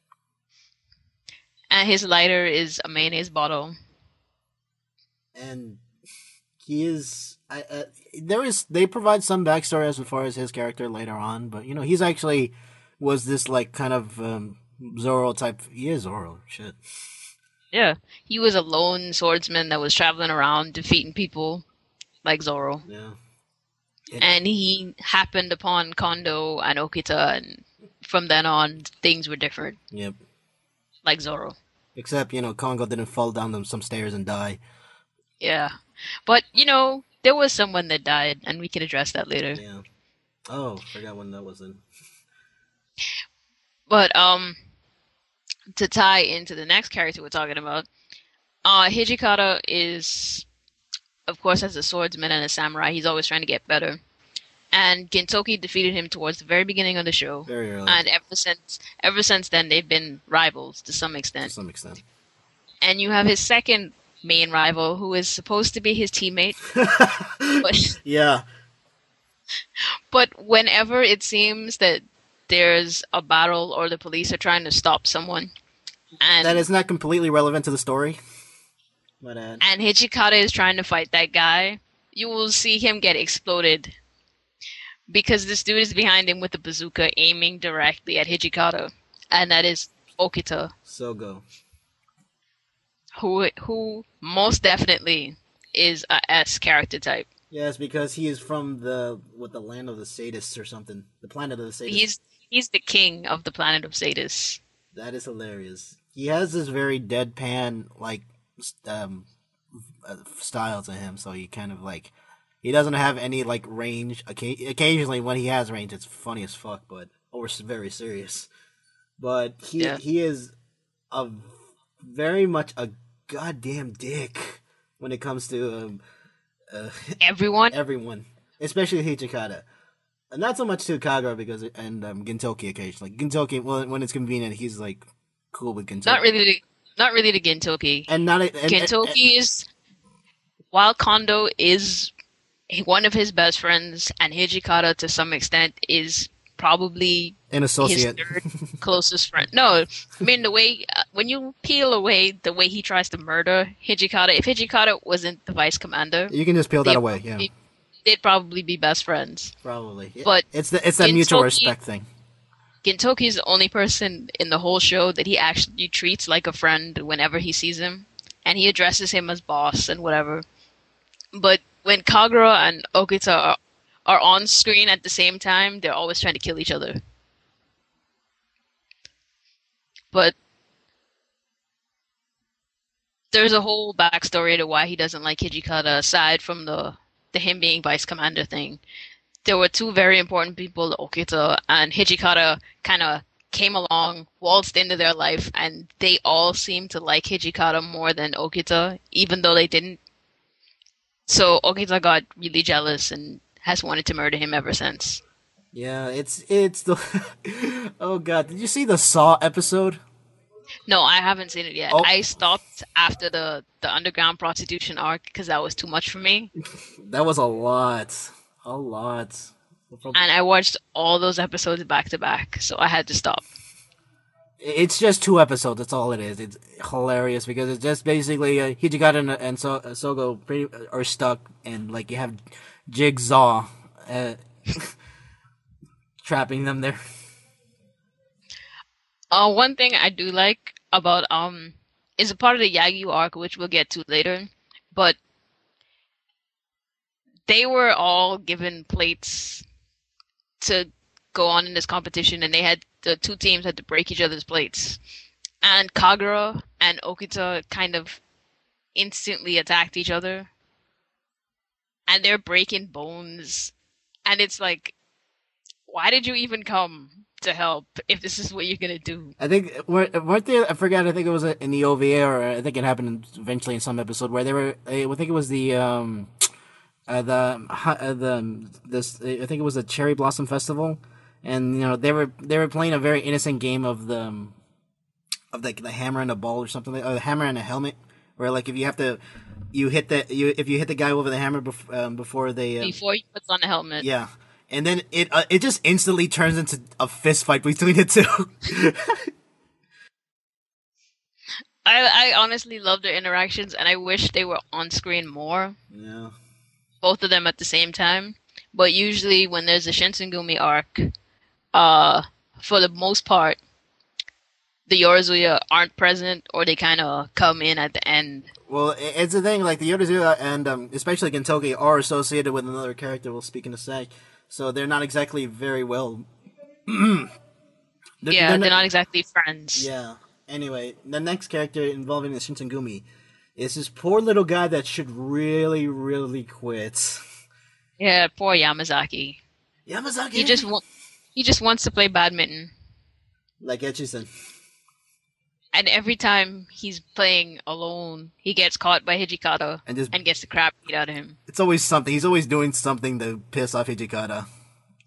S2: And his lighter is a mayonnaise bottle.
S1: And he is. I, uh, there is. They provide some backstory as far as his character later on, but you know, he's actually was this like kind of um, Zoro type. He is Zoro. Shit.
S2: Yeah. He was a lone swordsman that was traveling around defeating people like Zoro.
S1: Yeah.
S2: And he happened upon Kondo and Okita, and from then on, things were different,
S1: Yep.
S2: like Zoro.
S1: Except you know, Kongo didn't fall down them some stairs and die.
S2: Yeah. But, you know, there was someone that died, and we can address that later.
S1: Yeah. Oh, forgot when that was in.
S2: But, um, to tie into the next character we're talking about, uh, Hijikata is, of course, as a swordsman and a samurai, he's always trying to get better. and Gintoki defeated him towards the very beginning of the show.
S1: Very early.
S2: And ever since, ever since then, they've been rivals to some
S1: To
S2: extent.
S1: some extent.
S2: And you have his second main rival, who is supposed to be his teammate, but
S1: Yeah.
S2: but whenever it seems that there's a battle or the police are trying to stop someone, and
S1: That is not completely relevant to the story. But, uh,
S2: and Hijikata is trying to fight that guy, you will see him get exploded. Because this dude is behind him with a bazooka aiming directly at Hijikata. And that is Okita,
S1: Sogo.
S2: who who most definitely is a S character type.
S1: Yes, because he is from the what the land of the sadists or something. The planet of the sadists.
S2: He's he's the king of the planet of Sadis.
S1: That is hilarious. He has this very deadpan like um uh, style to him, so he kind of like he doesn't have any like range. Occa- occasionally, when he has range, it's funny as fuck, but or s- very serious. But he
S2: Yeah.
S1: he is a very much a goddamn dick when it comes to um, uh,
S2: Everyone,
S1: everyone, especially Hichikata. And not so much to Kagura because and um, Gintoki occasionally. Gintoki, well, when it's convenient, he's like cool with Gintoki.
S2: not really, the, not really the Gintoki.
S1: And not and, and-
S2: Gintoki is, while Kondo is one of his best friends, and Hijikata to some extent is probably
S1: an
S2: his
S1: associate.
S2: third closest friend. No, I mean the way uh, when you peel away the way he tries to murder Hijikata. If Hijikata wasn't the vice commander,
S1: You can just peel that
S2: they'd
S1: away. Yeah,
S2: probably- they'd probably be best friends.
S1: probably.
S2: But
S1: it's the it's that mutual
S2: Gintoki-
S1: respect thing.
S2: Gintoki is the only person in the whole show that he actually treats like a friend whenever he sees him, and he addresses him as boss and whatever. But when Kagura and Okita are, are on screen at the same time, they're always trying to kill each other. But there's a whole backstory to why he doesn't like Hijikata aside from the the him being vice commander thing. There were two very important people, Okita and Hijikata, kind of came along, waltzed into their life, and they all seemed to like Hijikata more than Okita, even though they didn't. So Okita got really jealous and has wanted to murder him ever since.
S1: Yeah, it's it's the. Oh god, did you see the Saw episode?
S2: No, I haven't seen it yet.
S1: Oh.
S2: I stopped after the, the underground prostitution arc because that was too much for me.
S1: That was a lot, a lot.
S2: And I watched all those episodes back to back, so I had to stop.
S1: It's just two episodes. That's all it is. It's hilarious because it's just basically uh, Hijikata and, and so- uh, Sogo pretty, are stuck, and like you have Jigsaw uh, trapping them there.
S2: Uh, one thing I do like about um is a part of the Yagyu arc, which we'll get to later, but they were all given plates to go on in this competition, and they had the two teams had to break each other's plates. And Kagura and Okita kind of instantly attacked each other, and they're breaking bones, and it's like, why did you even come to help if this is what you're gonna do?
S1: I think weren't weren't they? I forgot. I think it was in the O V A, or I think it happened eventually in some episode where they were. I think it was the um, uh, the uh, the this. I think it was a Cherry Blossom Festival, and you know they were they were playing a very innocent game of the um, of like the hammer and a ball or something, like, or the hammer and a helmet, where like if you have to, you hit the you if you hit the guy over the hammer bef- um, before they uh,
S2: Before he puts on the helmet.
S1: yeah. And then it uh, it just instantly turns into a fist fight between the two.
S2: I, I honestly love their interactions, and I wish they were on screen more.
S1: Yeah.
S2: Both of them at the same time. But usually when there's a Shinsengumi arc, uh, for the most part, the Yorazuya aren't present, or they kind of come in at the end.
S1: Well, i- it's the thing, like, the Yorazuya and um, especially Gintoki are associated with another character we'll speak in a sec, so they're not exactly very well... They're-
S2: Yeah, they're,
S1: they're
S2: not exactly friends.
S1: Yeah. Anyway, the next character involving the Shinsengumi is this poor little guy that should really, really quit.
S2: Yeah, poor Yamazaki.
S1: Yamazaki!
S2: He just wa- he just wants to play badminton.
S1: Like Echisan.
S2: And every time he's playing alone, he gets caught by Hijikata
S1: And just-
S2: and gets the crap beat out of him.
S1: It's always something. He's always doing something to piss off Hijikata.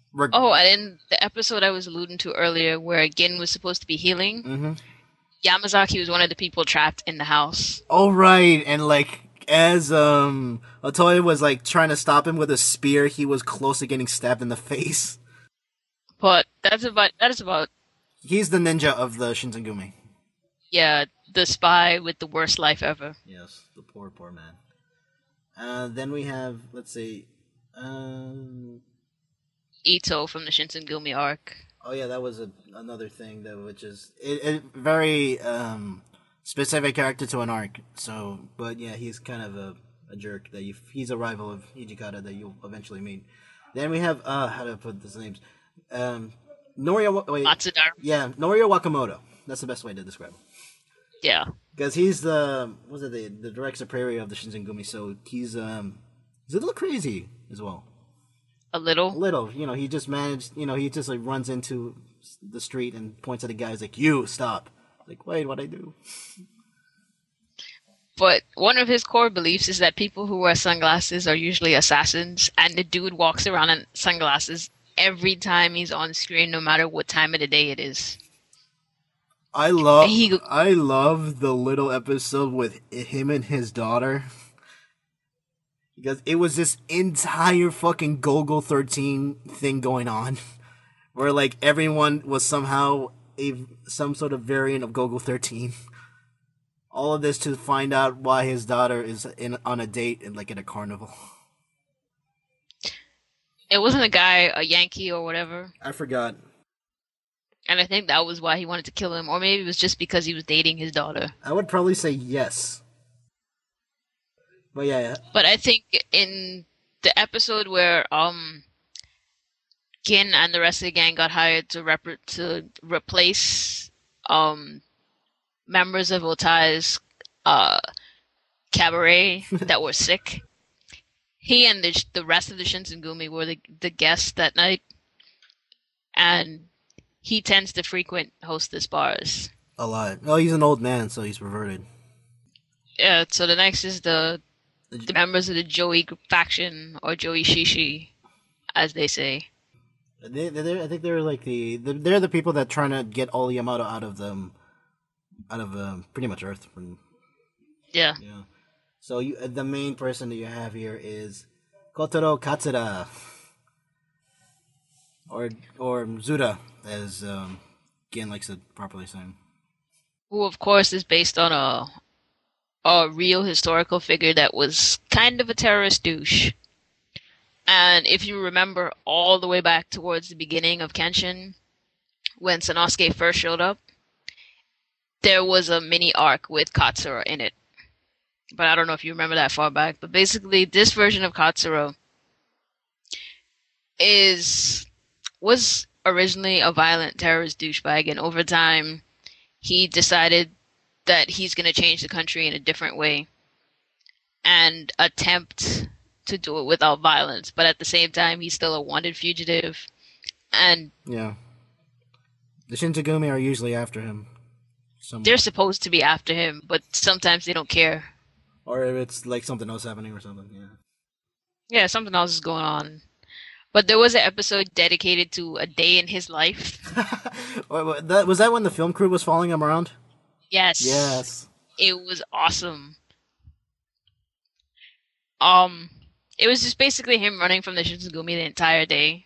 S1: Reg-
S2: Oh, and in the episode I was alluding to earlier, where Gin was supposed to be healing,
S1: mm-hmm.
S2: Yamazaki was one of the people trapped in the house.
S1: Oh, right. And, like, as um Otoya was, like, trying to stop him with a spear, he was close to getting stabbed in the face.
S2: But that's about that is about
S1: He's the ninja of the Shinsengumi.
S2: yeah, the spy with the worst life ever.
S1: Yes, the poor, poor man. Uh, then we have, let's see, um...
S2: Ito from the Shinsengumi arc.
S1: Oh yeah, that was a, another thing, though, which is a, a very um, specific character to an arc. So, but yeah, he's kind of a, a jerk. That you, he's a rival of Hijikata that you'll eventually meet. Then we have, uh, how do I put these names? Um, Noria, wait,
S2: Matsudaira.
S1: yeah, Noria Wakamoto. That's the best way to describe him.
S2: Yeah.
S1: Because he's the, was it the, the direct superior of the Shinsengumi, so he's, um, he's a little crazy as well.
S2: A little.
S1: A little, you know, he just managed, you know, he just like runs into the street and points at the guy, he's like, you, stop. Like, wait, what'd I do?
S2: But one of his core beliefs is that people who wear sunglasses are usually assassins, and the dude walks around in sunglasses every time he's on screen, no matter what time of the day it is.
S1: I love,
S2: he,
S1: I love the little episode with him and his daughter. Because it was this entire fucking Golgo thirteen thing going on. Where, like, everyone was somehow a some sort of variant of Golgo thirteen. All of this to find out why his daughter is in on a date in, like, in a carnival.
S2: It wasn't a guy, a Yankee or whatever.
S1: I forgot.
S2: And I think that was why he wanted to kill him. Or maybe it was just because he was dating his daughter.
S1: I would probably say yes. But yeah, yeah.
S2: But I think in the episode where um Gin and the rest of the gang got hired to rep- to replace um members of Otai's uh cabaret that were sick, he and the the rest of the Shinsengumi were the the guests that night, and he tends to frequent hostess bars.
S1: A lot. Oh, he's an old man, so he's perverted.
S2: Yeah. So the next is the the members of the Joey faction, or Joey Shishi, as they say.
S1: They, I think they're like the they're the people that trying to get all Yamato out of them, out of um, pretty much Earth. From,
S2: yeah.
S1: Yeah. So you, the main person that you have here is Kotaro Katsura, or or Zura, as um, Gen likes to properly say.
S2: Who, of course, is based on a a real historical figure that was kind of a terrorist douche. And if you remember all the way back towards the beginning of Kenshin, when Sanosuke first showed up, there was a mini arc with Katsura in it. But I don't know if you remember that far back. But basically, this version of Katsura is was originally a violent terrorist douchebag, and over time, he decided that he's going to change the country in a different way and attempt to do it without violence. But at the same time, he's still a wanted fugitive. And
S1: yeah, the Shinsengumi are usually after him. Somewhere.
S2: They're supposed to be after him, but sometimes they don't care.
S1: Or if it's like something else happening or something, yeah.
S2: Yeah, something else is going on. But there was an episode dedicated to a day in his life.
S1: that, was that when the film crew was following him around?
S2: Yes.
S1: Yes.
S2: It was awesome. Um, it was just basically him running from the Shinsengumi the entire day.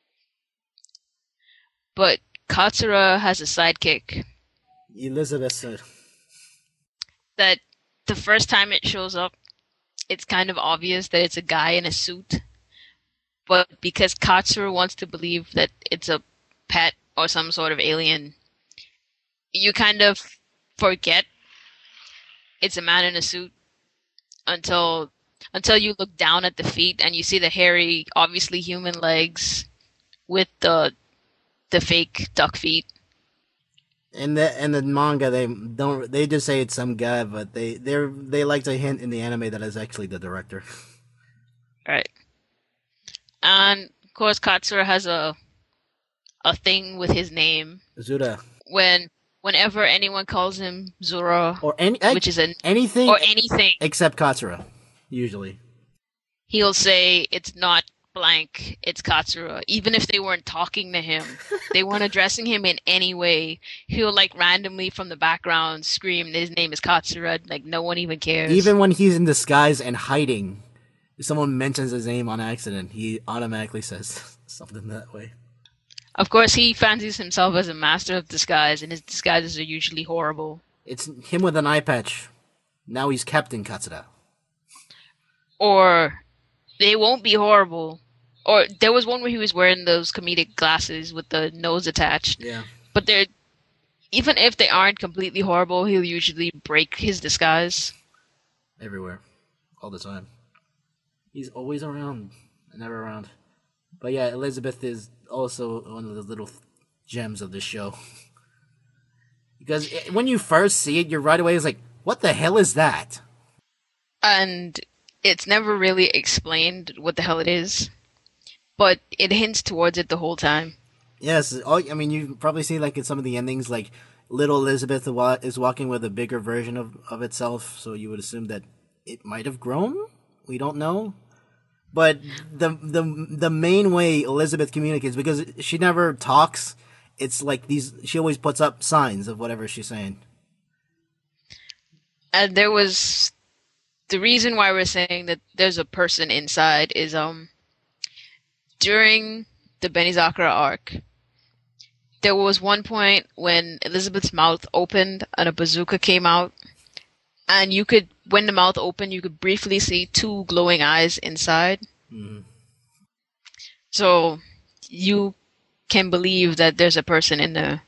S2: But Katsura has a sidekick.
S1: Elizabeth.
S2: That the first time it shows up, it's kind of obvious that it's a guy in a suit. But because Katsura wants to believe that it's a pet or some sort of alien, you kind of forget it's a man in a suit until until you look down at the feet and you see the hairy, obviously human legs with the the fake duck feet.
S1: In the in the manga, they don't they just say it's some guy, but they they they like to hint in the anime that it's actually the director.
S2: Right. And of course, Katsura has a a thing with his name.
S1: Zura.
S2: When whenever anyone calls him Zura,
S1: or any
S2: which is an
S1: anything
S2: or anything
S1: except Katsura, usually
S2: he'll say it's not blank, it's Katsura. Even if they weren't talking to him, they weren't addressing him in any way. He'll like randomly from the background scream, "His name is Katsura." Like no one even cares.
S1: Even when he's in disguise and hiding, if someone mentions his name on accident, he automatically says something that way.
S2: Of course, he fancies himself as a master of disguise, and his disguises are usually horrible.
S1: It's him with an eye patch. Now he's Captain Katsura.
S2: Or they won't be horrible. Or there was one where he was wearing those comedic glasses with the nose attached.
S1: Yeah.
S2: But they're even if they aren't completely horrible, he'll usually break his disguise.
S1: Everywhere. All the time. He's always around. Never around. But yeah, Elizabeth is also one of the little gems of the show. Because it, when you first see it, you're right away it's like, what the hell is that?
S2: And it's never really explained what the hell it is. But it hints towards it the whole time.
S1: Yes, all, I mean, you probably see like in some of the endings, like little Elizabeth is walking with a bigger version of, of itself, so you would assume that it might have grown? We don't know. But the the the main way Elizabeth communicates, because she never talks, it's like these, she always puts up signs of whatever she's saying.
S2: And there was, the reason why we're saying that there's a person inside is, um, during the Benizakura arc, there was one point when Elizabeth's mouth opened and a bazooka came out, and you could, when the mouth opened, you could briefly see two glowing eyes inside.
S1: Mm-hmm.
S2: So you can believe that there's a person in there.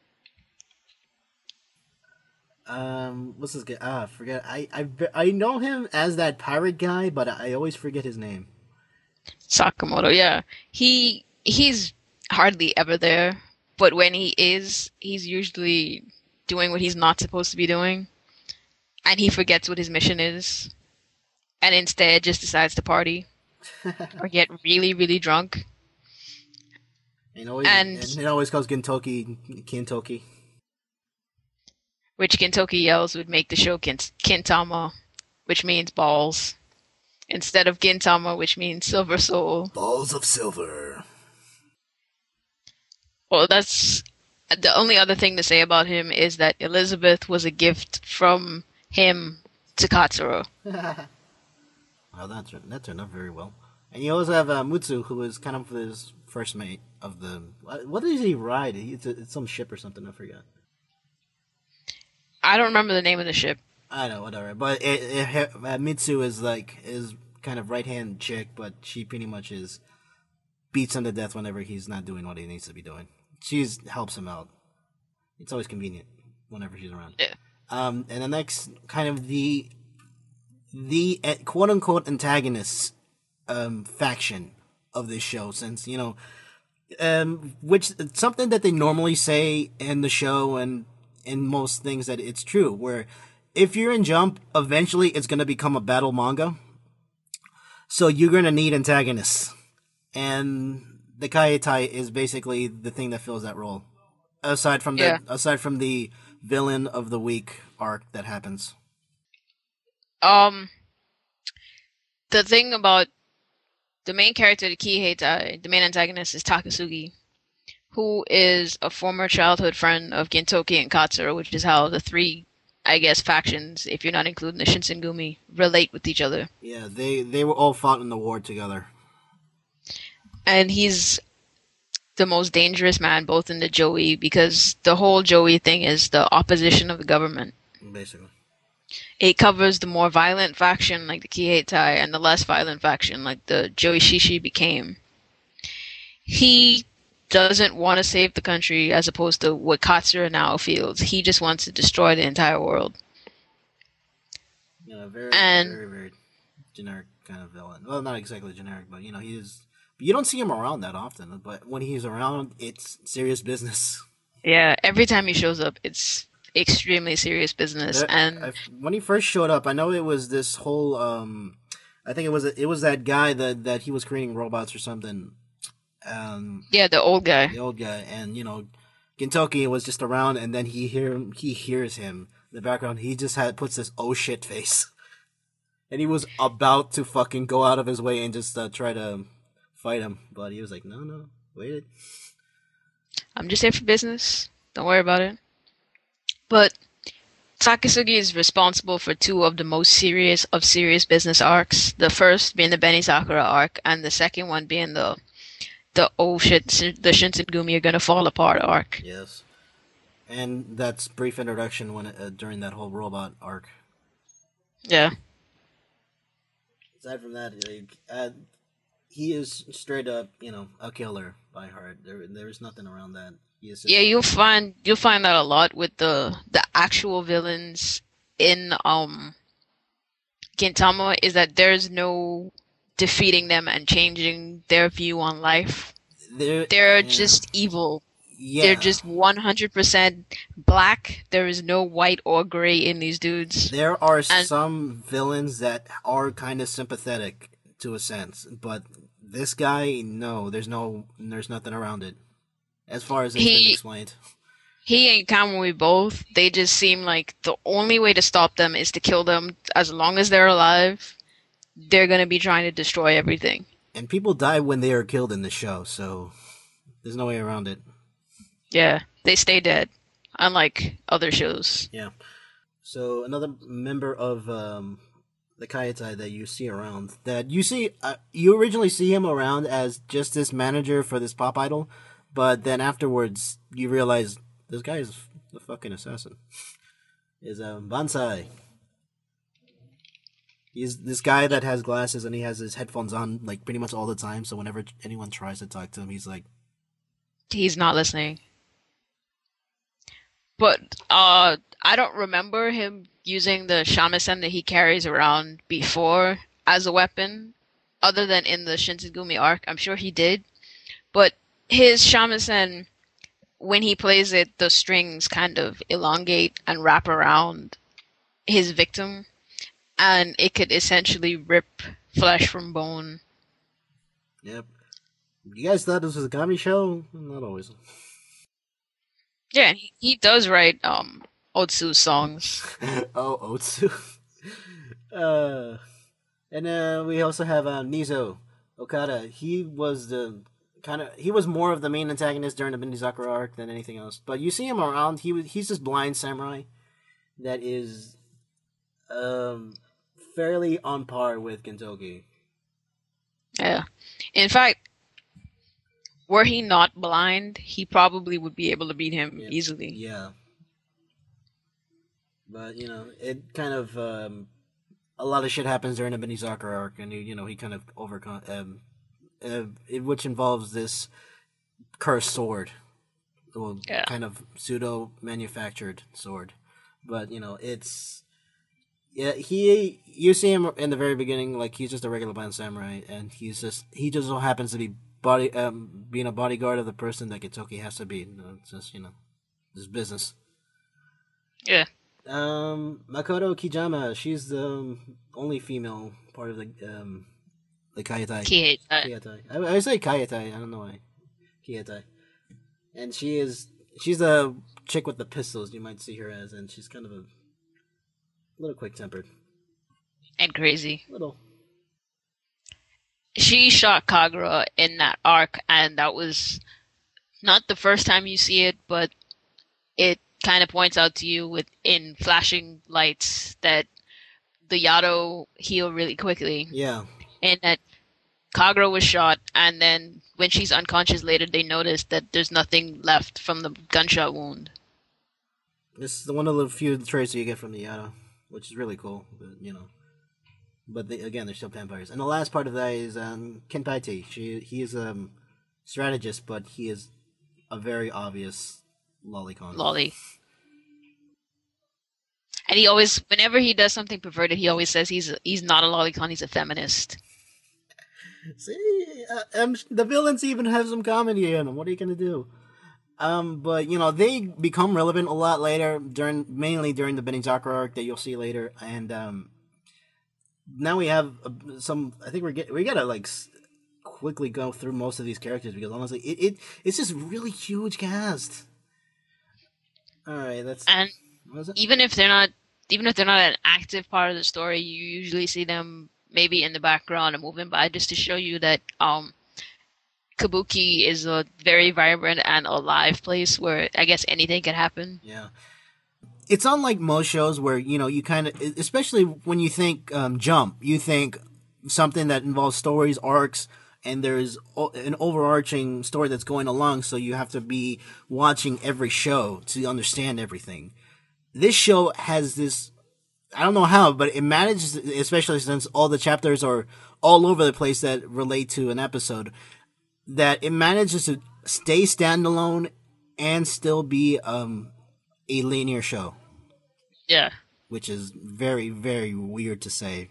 S1: Um, what's this guy? Ah, I forget. I, I I know him as that pirate guy, but I always forget his name.
S2: Sakamoto, yeah. He he's hardly ever there, but when he is, he's usually doing what he's not supposed to be doing, and he forgets what his mission is, and instead just decides to party or get really, really drunk.
S1: And, always,
S2: and,
S1: and it always calls Gintoki Kintoki.
S2: Which Gintoki yells would make the show Kint- Kintama, which means balls, instead of Gintama, which means silver soul.
S1: Balls of silver.
S2: Well, that's the only other thing to say about him is that Elizabeth was a gift from him to Katsura.
S1: Well, that that turned out very well. And you also have uh, Mutsu, who is kind of his first mate of the. What does he ride? It's, a, it's some ship or something. I forgot.
S2: I don't remember the name of the ship.
S1: I know, whatever. But it, it, uh, Mitsu is like his kind of right hand chick, but she pretty much is beats him to death whenever he's not doing what he needs to be doing. She's helps him out. It's always convenient whenever she's around.
S2: Yeah.
S1: Um, and the next kind of the the uh, quote unquote antagonist um faction of this show, since you know, um, which something that they normally say in the show and in most things that it's true, where if you're in Jump, eventually it's going to become a battle manga. So you're going to need antagonists. And the Kaietai is basically the thing that fills that role. Aside from the,
S2: yeah.
S1: aside from the villain of the week arc that happens.
S2: Um, the thing about the main character, the Kaietai, the main antagonist is Takasugi, who is a former childhood friend of Gintoki and Katsura, which is how the three, I guess, factions, if you're not including the Shinsengumi, relate with each other.
S1: Yeah, they, they were all fought in the war together.
S2: And he's the most dangerous man, both in the Joey, because the whole Joey thing is the opposition of the government.
S1: Basically.
S2: It covers the more violent faction, like the Kaietai, and the less violent faction, like the Joey Shishi became. He doesn't want to save the country as opposed to what Katsura now feels. He just wants to destroy the entire world.
S1: Yeah, very,
S2: and,
S1: very, very generic kind of villain. Well, not exactly generic, but you know, he is. You don't see him around that often, but when he's around, it's serious business.
S2: Yeah, every time he shows up, it's extremely serious business.
S1: That,
S2: and
S1: I, when he first showed up, I know it was this whole. Um, I think it was it was that guy that that he was creating robots or something. Um,
S2: yeah, the old guy.
S1: The old guy, and you know, Gintoki was just around, and then he hear him, he hears him in the background. He just had puts this oh shit face, and he was about to fucking go out of his way and just uh, try to fight him, but he was like, no, no, wait.
S2: I'm just here for business. Don't worry about it. But Sakisugi is responsible for two of the most serious of serious business arcs. The first being the Benisakura arc, and the second one being the the oh shit, the Shinsengumi are gonna fall apart arc.
S1: Yes, and that's brief introduction when uh, during that whole robot arc.
S2: Yeah.
S1: Aside from that, like, uh, he is straight up, you know, a killer by heart. There, there's nothing around that. He is just,
S2: Yeah, you'll find you'll find that a lot with the the actual villains in um Gintama is that there's no defeating them and changing their view on life.
S1: they're,
S2: They're
S1: yeah.
S2: just evil.
S1: Yeah.
S2: They're just one hundred percent black. There is no white or gray in these dudes.
S1: There are
S2: And-
S1: some villains that are kind of sympathetic to a sense, but this guy, no, there's no, there's nothing around it. As far as it's
S2: He-
S1: been explained.
S2: He and Kamui both, they just seem like the only way to stop them is to kill them. As long as they're alive, they're going to be trying to destroy everything.
S1: And people die when they are killed in the show, so there's no way around it.
S2: Yeah, they stay dead, unlike other shows.
S1: Yeah. So another member of um, the Kaietai that you see around, that you see, uh, you originally see him around as just this manager for this pop idol, but then afterwards you realize this guy is the fucking assassin. Is um, Bansai. He's this guy that has glasses and he has his headphones on like pretty much all the time. So whenever anyone tries to talk to him, he's like,
S2: He's not listening. But uh, I don't remember him using the shamisen that he carries around before as a weapon, other than in the Shinsengumi arc. I'm sure he did. But his shamisen, when he plays it, the strings kind of elongate and wrap around his victim, and it could essentially rip flesh from bone.
S1: "Yep." You guys thought this was a comedy show? Not always.
S2: Yeah, he, he does write um Otsu songs.
S1: Oh, Otsu. uh, and uh, we also have uh, Nizo Okada. He was the kind of he was more of the main antagonist during the Bindizakura arc than anything else. But you see him around. He was he's this blind samurai that is um fairly on par with Gintoki.
S2: Yeah. In fact, were he not blind, he probably would be able to beat him
S1: Yeah.
S2: easily.
S1: Yeah. But, you know, it kind of, um, a lot of shit happens during the Benizakura arc, and, you know, he kind of overcome, um, uh, it, which involves this cursed sword. Well,
S2: Yeah.
S1: kind of pseudo-manufactured sword. But, you know, it's, yeah, he, you see him in the very beginning, like, he's just a regular blind samurai, and he's just, he just so happens to be body, um, being a bodyguard of the person that Gitoki has to be. You know, it's just, you know, this business.
S2: Yeah.
S1: Um, Makoto Kijama, she's the um, only female part of the um, the Kaietai.
S2: He
S1: Kaietai. I, I say Kaietai. I don't know why. Kaietai. And she is she's the chick with the pistols. You might see her as, and she's kind of a little quick tempered.
S2: and crazy.
S1: Little.
S2: She shot Kagura in that arc, and that was not the first time you see it, but it kind of points out to you with in flashing lights that the Yado heal really quickly,
S1: Yeah.
S2: and that Kagura was shot, and then when she's unconscious later, they notice that there's nothing left from the gunshot wound.
S1: This is one of the few traits you get from the Yada, which is really cool. But you know, but they, again, they're still vampires. And the last part of that is um, Kenpachi. She he is a um, strategist, but he is a very obvious lolicon.
S2: Lolly. And he always, whenever he does something perverted, he always says he's a, he's not a lolicon, he's a feminist.
S1: See, uh, um, the villains even have some comedy in them. What are you gonna do? Um, but you know, they become relevant a lot later, during mainly during the Benizakura arc that you'll see later, and um, now we have uh, some. I think we get we gotta like s- quickly go through most of these characters because honestly, it, it it's just really huge cast. All right, that's
S2: And
S1: what was it?
S2: even if they're not, even if they're not an active part of the story, you usually see them maybe in the background or moving by just to show you that um Kabuki is a very vibrant and alive place where I guess anything can happen.
S1: Yeah. It's unlike most shows where, you know, you kind of, especially when you think um, Jump, you think something that involves stories, arcs, and there's an overarching story that's going along, so you have to be watching every show to understand everything. This show has this, I don't know how, but it manages, especially since all the chapters are all over the place that relate to an episode, that it manages to stay standalone and still be um, a linear show.
S2: Yeah.
S1: Which is very, very weird to say.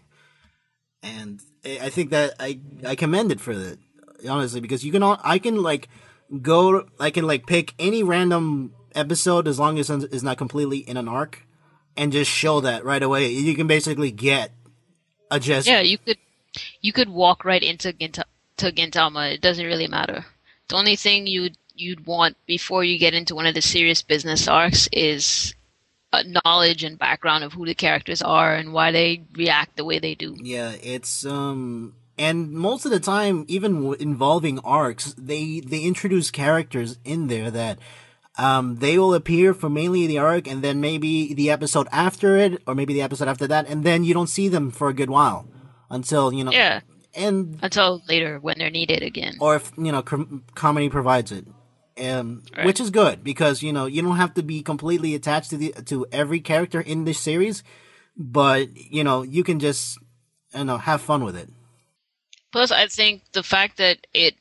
S1: And I think that I, I commend it for that, honestly, because you can, all, I can like go, I can like pick any random episode as long as it's not completely in an arc and just show that right away. You can basically get a just.
S2: Yeah, you could, you could walk right into Gintama. To Gintama, it doesn't really matter. The only thing you'd you'd want before you get into one of the serious business arcs is uh, knowledge and background of who the characters are and why they react the way they do.
S1: Yeah, it's um, and most of the time, even w- involving arcs, they they introduce characters in there that um they will appear for mainly the arc, and then maybe the episode after it, or maybe the episode after that, and then you don't see them for a good while until you know.
S2: Yeah.
S1: And
S2: until later when they're needed again,
S1: or if you know com- comedy provides it, um,
S2: right.
S1: which is good because you know you don't have to be completely attached to the to every character in this series, but you know you can just you know have fun with it.
S2: Plus, I think the fact that it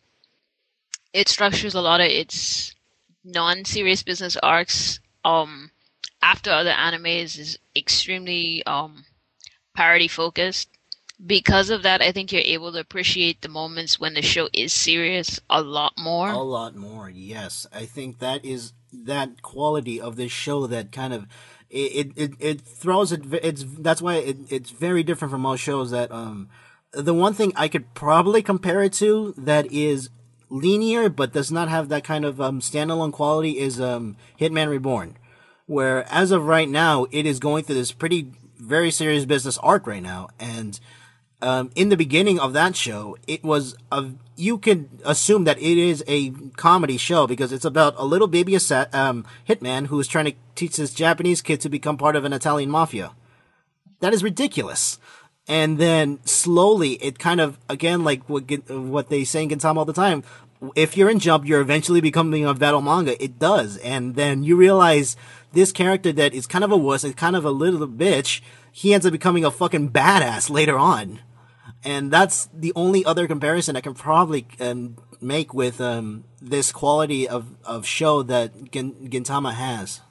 S2: it structures a lot of its non-serious business arcs um after other animes is extremely um parody focused. Because of that, I think you're able to appreciate the moments when the show is serious a lot more.
S1: A lot more, yes. I think that is that quality of this show that kind of it it, it throws it. It's that's why it, it's very different from most shows. That um, the one thing I could probably compare it to that is linear but does not have that kind of um standalone quality is um Hitman Reborn, where as of right now it is going through this pretty very serious business arc right now, and Um, in the beginning of that show, it was a, you can assume that it is a comedy show because it's about a little baby assa- um, hitman who is trying to teach this Japanese kid to become part of an Italian mafia. That is ridiculous. And then slowly, it kind of, again, like what, what they say in Gintama all the time, if you're in Jump, you're eventually becoming a battle manga. It does. And then you realize this character that is kind of a wuss and kind of a little bitch, he ends up becoming a fucking badass later on. And that's the only other comparison I can probably um, make with um, this quality of, of show that Gin- Gintama has.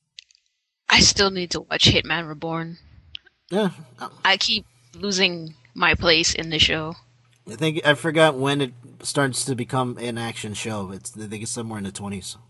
S2: I still need to watch Hitman Reborn.
S1: Yeah.
S2: I keep losing my place in the show.
S1: I think I forgot when it starts to become an action show. It's I think it's somewhere in the twenties.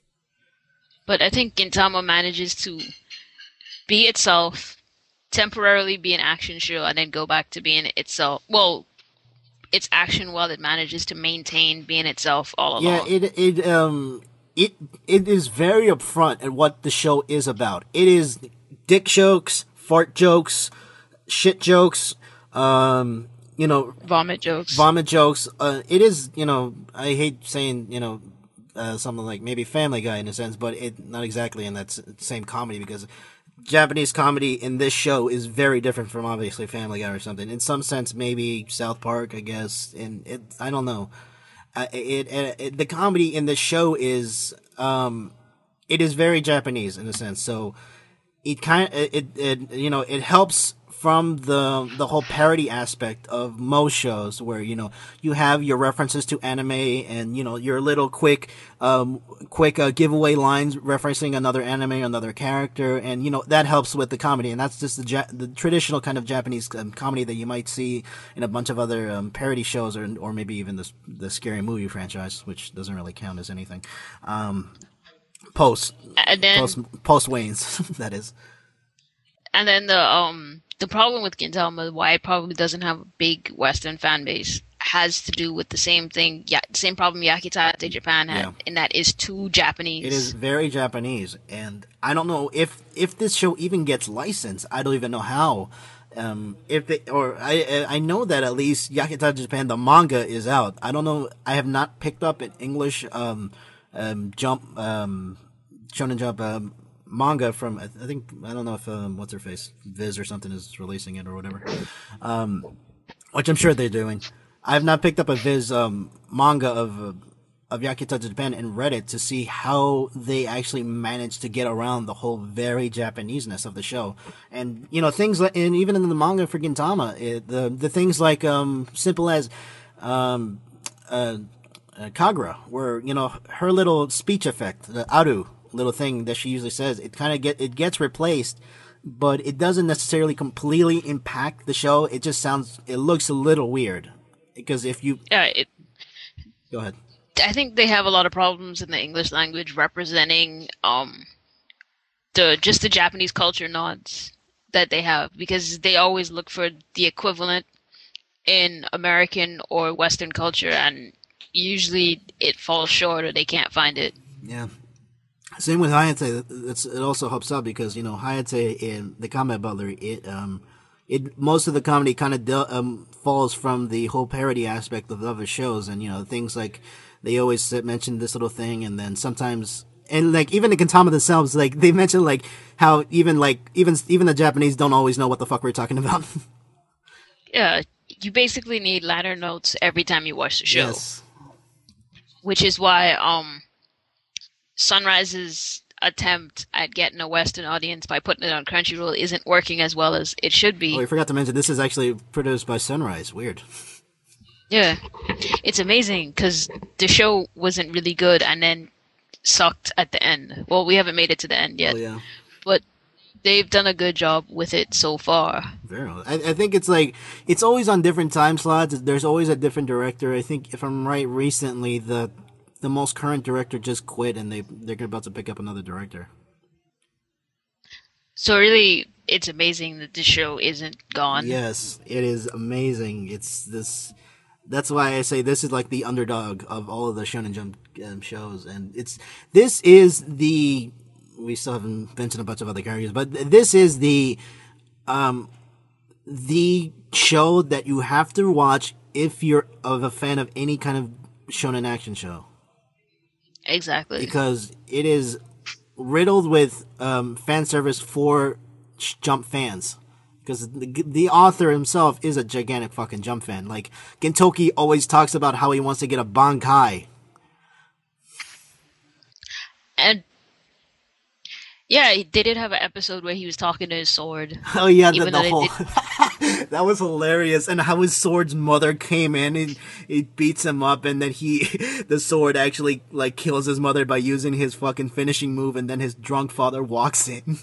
S2: But I think Gintama manages to be itself, temporarily be an action show, and then go back to being itself. Well, it's action while it manages to maintain being itself all along.
S1: Yeah, it it um it it is very upfront at what the show is about. It is dick jokes, fart jokes, shit jokes, um, you know,
S2: vomit jokes.
S1: Vomit jokes. Uh, it is, you know, I hate saying, you know, uh, something like maybe Family Guy in a sense, but it not exactly in that s- same comedy because Japanese comedy in this show is very different from obviously Family Guy or something. In some sense, maybe South Park, I guess. And it, I don't know. Uh, it, it, it the comedy in this show is um, it is very Japanese in a sense. So it kind of it, it you know it helps from the the whole parody aspect of most shows where you know you have your references to anime and you know your little quick um quick uh, giveaway lines referencing another anime, another character, and you know that helps with the comedy, and that's just the ja- the traditional kind of Japanese um, comedy that you might see in a bunch of other um, parody shows or or maybe even the the Scary Movie franchise, which doesn't really count as anything. Um, post
S2: and then,
S1: post post Wayne's that is.
S2: And then the um the problem with Gintama, why it probably doesn't have a big Western fan base, has to do with the same thing, yeah, same problem Yakitate Japan had,
S1: Yeah.
S2: and that is too Japanese.
S1: It is very Japanese, and I don't know if if this show even gets licensed. I don't even know how. Um, if they or I I know that at least Yakuza Japan the manga is out. I don't know. I have not picked up an English um um Jump um Shonen Jump um, manga from I think I don't know if um, what's her face Viz or something is releasing it or whatever. Um, which I'm sure they're doing. I have not picked up a Viz um manga of. Uh, of Yakuza Japan and read it to see how they actually managed to get around the whole very Japanese-ness of the show. And, you know, things like, and even in the manga for Gintama, it, the, the things like, um, simple as, um, uh, uh, Kagura, where, you know, her little speech effect, the aru little thing that she usually says, it kind of get, it gets replaced, but it doesn't necessarily completely impact the show. It just sounds, it looks a little weird. Because if you,
S2: Yeah, it,
S1: go ahead.
S2: I think they have a lot of problems in the English language representing um the just the Japanese culture nods that they have, because they always look for the equivalent in American or Western culture, and usually it falls short or they can't find it.
S1: Yeah. Same with Hayate. It's, it also helps out because, you know, Hayate in the Combat Butler, it um it most of the comedy kind of de- um falls from the whole parody aspect of other shows, and you know things like. They always mention this little thing, and then sometimes, and like even the Gintama themselves, like they mention like how even like even even the Japanese don't always know what the fuck we're talking about.
S2: Yeah, you basically need liner notes every time you watch the show,
S1: Yes.
S2: Which is why um, Sunrise's attempt at getting a Western audience by putting it on Crunchyroll isn't working as well as it should be.
S1: Oh, we forgot to mention this is actually produced by Sunrise. Weird.
S2: Yeah, it's amazing because the show wasn't really good and then sucked at the end. Well, we haven't made it to the end yet,
S1: Oh yeah.
S2: but they've done a good job with it so far.
S1: Very well. I, I think it's like it's always on different time slots. There's always a different director. I think if I'm right, recently the the most current director just quit, and they they're about to pick up another director.
S2: So really, it's amazing that the show isn't gone.
S1: Yes, it is amazing. It's this. That's why I say this is like the underdog of all of the Shonen Jump um, shows, and it's this is the we still haven't mentioned a bunch of other characters, but th- this is the um the show that you have to watch if you're of a fan of any kind of shonen action show,
S2: Exactly.
S1: because it is riddled with um, fan service for sh- Jump fans. Because the, the author himself is a gigantic fucking Jump fan. Like, Gintoki always talks about how he wants to get a Bankai.
S2: And yeah, they did have an episode where he was talking to his sword.
S1: Oh yeah, the,
S2: Even
S1: the
S2: though
S1: whole...
S2: they
S1: that was hilarious. And how his sword's mother came in and he beats him up, and then he... the sword actually, like, kills his mother by using his fucking finishing move, and then his drunk father walks in.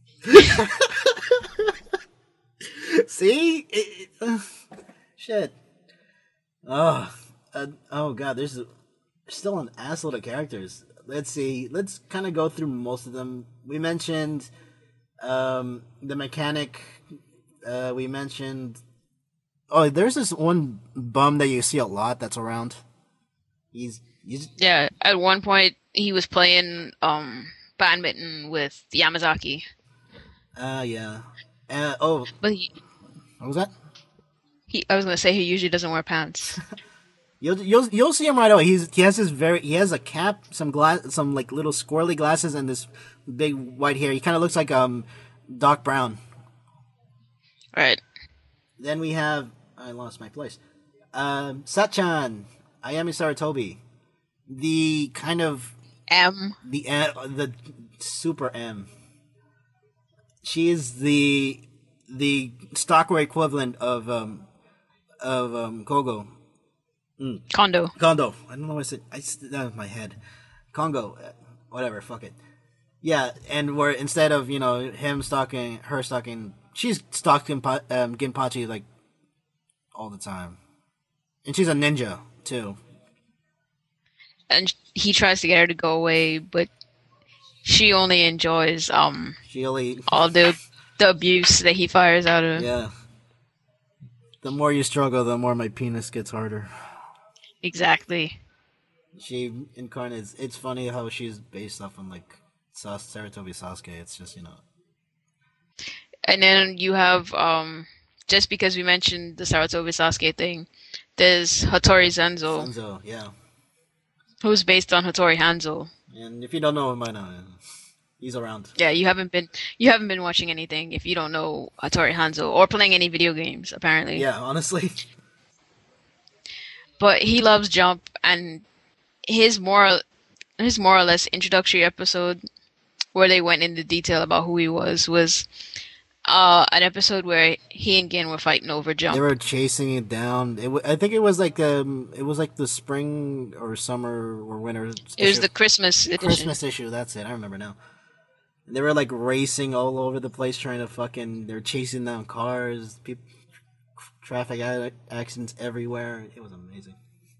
S1: See? It, uh, shit. Oh, uh, oh god, there's a, still an assload of characters. Let's see. Let's kind of go through most of them. We mentioned um, the mechanic. Uh, we mentioned... Oh, there's this one bum that you see a lot that's around. He's... he's
S2: Yeah, at one point he was playing um, badminton with Yamazaki.
S1: uh, yeah. Uh, oh,
S2: But he,
S1: what was that?
S2: he, I was gonna say he usually doesn't wear pants.
S1: You'll you'll you'll see him right away. He's he has his very he has a cap, some glass, some like little squirrely glasses, and this big white hair. He kind of looks like um Doc Brown.
S2: Right.
S1: Then we have I lost my place. Um, Sachan, Ayami Saratobi, the kind of
S2: M.
S1: the uh, the super M. She is the the Stockware equivalent of um of um Kogo.
S2: Kondo.
S1: Kondo. I don't know what I said. I said that in my head. Congo. uh, Whatever. Fuck it. Yeah, and where instead of, you know, him stalking, her stalking, she's stalking Pa- um, Ginpachi, like, all the time. And she's a ninja, too.
S2: And he tries to get her to go away, but she only enjoys um
S1: She only...
S2: all the the abuse that he fires out of her.
S1: Yeah. The more you struggle, the more my penis gets harder.
S2: Exactly.
S1: She incarnates... It's funny how she's based off on, like, Sas- Saratobi Sasuke. It's just, you know...
S2: And then you have um just because we mentioned the Sarutobi Sasuke thing, there's Hattori Zenzo,
S1: Senzo, yeah.
S2: who's based on Hattori Hanzo.
S1: And if you don't know him by now, he's around.
S2: Yeah, you haven't been you haven't been watching anything if you don't know Hattori Hanzo or playing any video games, apparently.
S1: Yeah, honestly.
S2: But he loves Jump, and his more his more or less introductory episode where they went into detail about who he was was uh, an episode where he and Gin were fighting over Jump.
S1: They were chasing it down. It w- I think it was like um, it was like the spring or summer or winter.
S2: It was the Christmas edition.
S1: Christmas issue. That's it. I remember now. They were like racing all over the place, trying to fucking. They're chasing down cars, people, traffic accidents everywhere. It was amazing.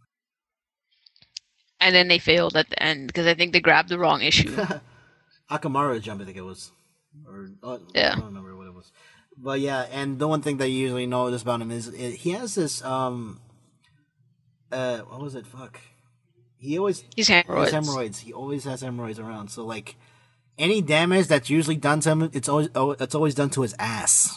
S2: And then they failed at the end because I think they grabbed the wrong issue.
S1: Akamaru Jump, I think it was, or uh,
S2: yeah,
S1: I don't remember what it was. But yeah, and the one thing that you usually notice about him is it, he has this um, uh, what was it? Fuck, he always
S2: he's hemorrhoids.
S1: His hemorrhoids. He always has hemorrhoids around. So like, any damage that's usually done to him, it's always oh, it's always done to his ass.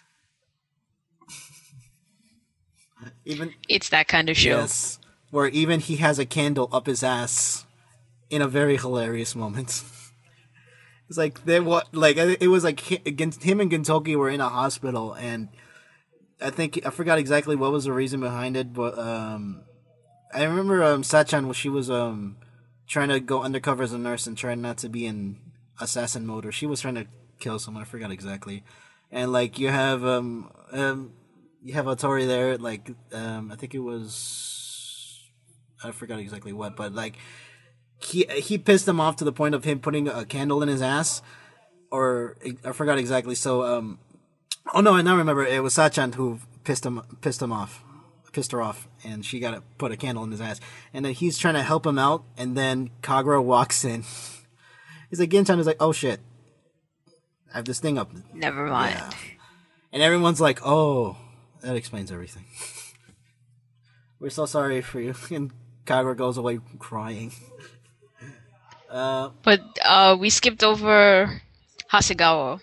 S1: Even
S2: it's that kind of show.
S1: Yes, where even he has a candle up his ass in a very hilarious moment. It's like they what like it was like against him and Gintoki were in a hospital, and I think I forgot exactly what was the reason behind it, but um, I remember um Sachan when she was um trying to go undercover as a nurse and trying not to be in assassin mode, or she was trying to kill someone. I forgot exactly, and like you have um um you have Hattori there, like um I think it was I forgot exactly what, but like. He he pissed him off to the point of him putting a candle in his ass, or I forgot exactly. So um, oh no, I now remember it was Sachan who pissed him pissed him off, pissed her off, and she got to put a candle in his ass. And then he's trying to help him out, and then Kagura walks in. He's like Gin-chan is like, oh shit, I have this thing up.
S2: Never mind.
S1: Yeah. And everyone's like, oh, that explains everything. We're so sorry for you. And Kagura goes away crying. Uh,
S2: but uh, we skipped over Hasegawa.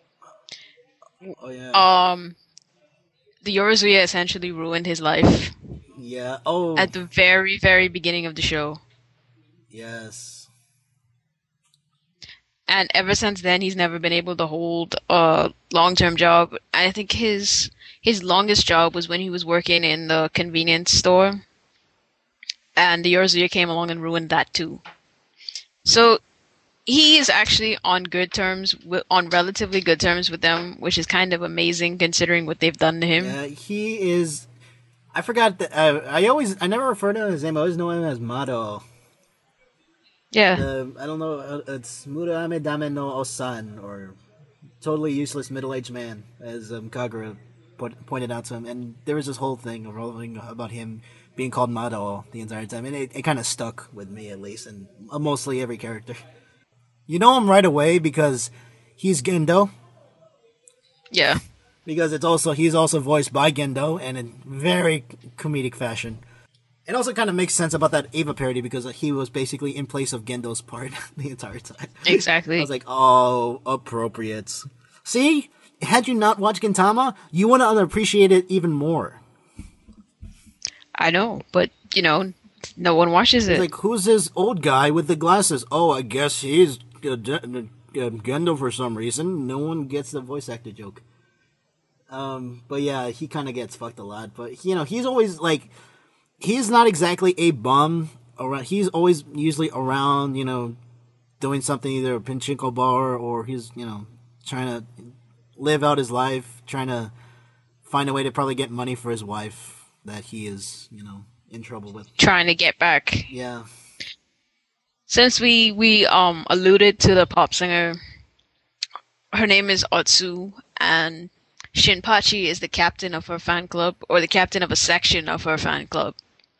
S1: Oh yeah.
S2: Um, the Yorozuya essentially ruined his life.
S1: Yeah. Oh.
S2: At the very, very beginning of the show.
S1: Yes.
S2: And ever since then, he's never been able to hold a long-term job. I think his his longest job was when he was working in the convenience store, and the Yorozuya came along and ruined that too. So he is actually on good terms, with, on relatively good terms with them, which is kind of amazing considering what they've done to him.
S1: Yeah, he is. I forgot that. Uh, I always, I never refer to his name. I always know him as Mado.
S2: Yeah.
S1: Uh, I don't know. uh, It's Murame Dame no Osan, or totally useless middle-aged man, as um, Kagura put, pointed out to him. And there was this whole thing rolling about him being called Mado the entire time, and it, it kind of stuck with me at least, and uh, mostly every character. You know him right away because he's Gendo.
S2: Yeah.
S1: Because it's also he's also voiced by Gendo, and in very comedic fashion. It also kind of makes sense about that Eva parody because he was basically in place of Gendo's part the entire time.
S2: Exactly.
S1: I was like, oh, appropriate. See? Had you not watched Gintama, you would have appreciated it even more.
S2: I know, but, you know, no one watches it.
S1: Like, who's this old guy with the glasses? Oh, I guess he's uh, G- uh, Gendo for some reason. No one gets the voice actor joke. Um, but yeah, he kind of gets fucked a lot. But, you know, he's always, like, he's not exactly a bum. Around. He's always usually around, you know, doing something, either a pachinko bar or he's, you know, trying to live out his life, trying to find a way to probably get money for his wife that he is, you know, in trouble with.
S2: Trying to get back.
S1: Yeah.
S2: Since we, we um alluded to the pop singer, her name is Otsu, and Shinpachi is the captain of her fan club, or the captain of a section of her fan club.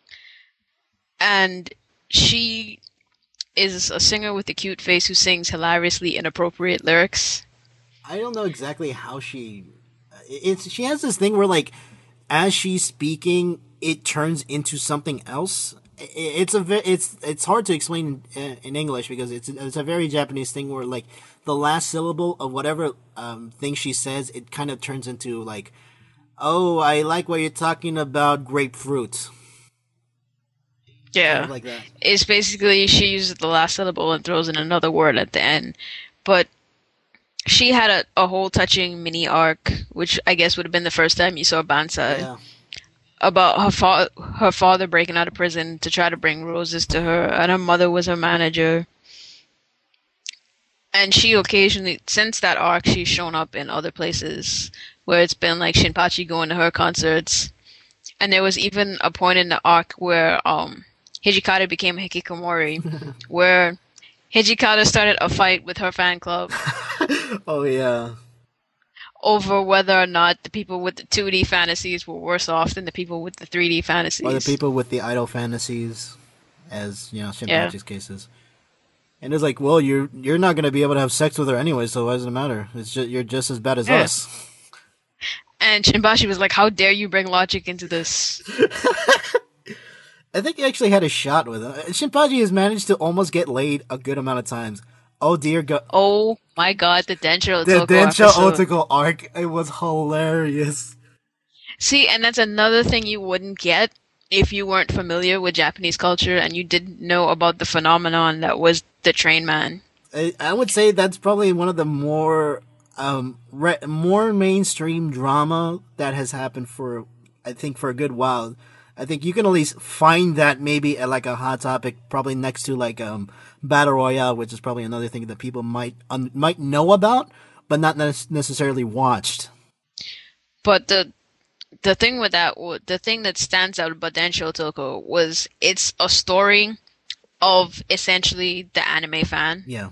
S2: And she is a singer with a cute face who sings hilariously inappropriate lyrics.
S1: I don't know exactly how she... It's She has this thing where, like, as she's speaking, it turns into something else. It's a ve- it's it's hard to explain in, in English because it's it's a very Japanese thing where like the last syllable of whatever um, thing she says, it kind of turns into like Oh, I like what you're talking about. Grapefruit.
S2: Yeah.
S1: Kind of like that.
S2: It's basically she uses the last syllable and throws in another word at the end. But she had a, a whole touching mini arc, which I guess would have been the first time you saw Bansai,
S1: Yeah.
S2: about her, fa- her father breaking out of prison to try to bring roses to her, and her mother was her manager. And she occasionally, since that arc, she's shown up in other places where it's been like Shinpachi going to her concerts. And there was even a point in the arc where um, Hijikata became Hikikomori, where Hijikata started a fight with her fan club
S1: Oh yeah.
S2: over whether or not the people with the two D fantasies were worse off than the people with the three D fantasies.
S1: Or the people with the idol fantasies, as you know, Shinpachi's
S2: Yeah.
S1: cases. And it's like, well, you're you're not gonna be able to have sex with her anyway, so why does it matter? It's just you're just as bad as
S2: Yeah.
S1: us.
S2: And Shinpachi was like, how dare you bring logic into this?
S1: I think he actually had a shot with her. Shinpachi has managed to almost get laid a good amount of times. Oh dear God.
S2: Oh my god, the Densho
S1: The
S2: Otoko
S1: Densho
S2: episode.
S1: Otoko arc, it was hilarious.
S2: See, and that's another thing you wouldn't get if you weren't familiar with Japanese culture and you didn't know about the phenomenon that was the train man.
S1: I, I would say that's probably one of the more um re- more mainstream drama that has happened for, I think, for a good while. I think you can at least find that maybe at like a hot topic, probably next to like um Battle Royale, which is probably another thing that people might um, might know about, but not ne- necessarily watched.
S2: But the the thing with that, w- the thing that stands out about Densho Otoko was it's a story of essentially the anime fan.
S1: Yeah.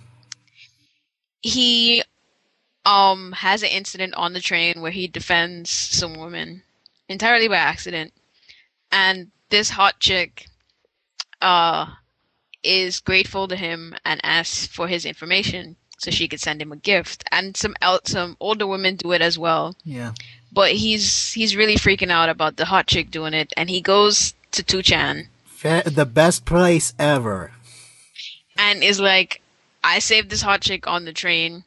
S2: He um has an incident on the train where he defends some woman entirely by accident, and this hot chick uh is grateful to him and asks for his information so she could send him a gift, and some el- some older women do it as well.
S1: Yeah.
S2: But he's he's really freaking out about the hot chick doing it, and he goes to Tuchan
S1: Fa- the best place ever.
S2: and is like, I saved this hot chick on the train.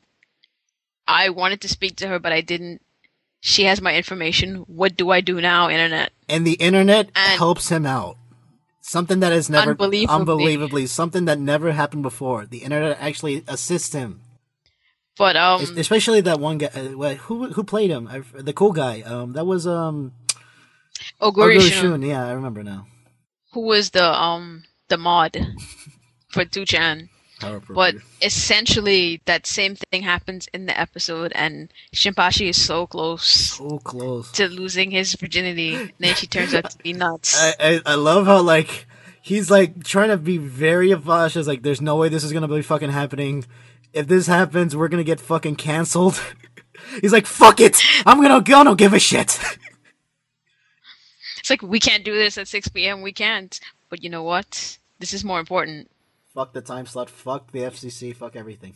S2: I wanted to speak to her, but I didn't. She has my information. What do I do now, internet?
S1: And the internet
S2: And-
S1: helps him out. Something that has never,
S2: Unbelievably.
S1: unbelievably, something that never happened before. The internet actually assists him.
S2: But um,
S1: Es- Especially that one guy, uh, wha- who who played him, I, the cool guy. Um, that was um,
S2: Oguri
S1: Oguri
S2: Shun,
S1: Shun. Yeah, I remember now.
S2: who was the um the mod for Tuchan.
S1: How
S2: But
S1: appropriate.
S2: essentially, that same thing happens in the episode, and Shinpachi is so close
S1: So close.
S2: to losing his virginity, and then she turns out to be nuts.
S1: I, I I love how like he's like trying to be very cautious. Like, there's no way this is gonna be fucking happening. If this happens, we're gonna get fucking canceled. He's like, fuck it, I'm gonna go. I don't give a shit.
S2: It's like, we can't do this at six p.m. We can't. But you know what? This is more important.
S1: Fuck the time slot. Fuck the F C C. Fuck everything.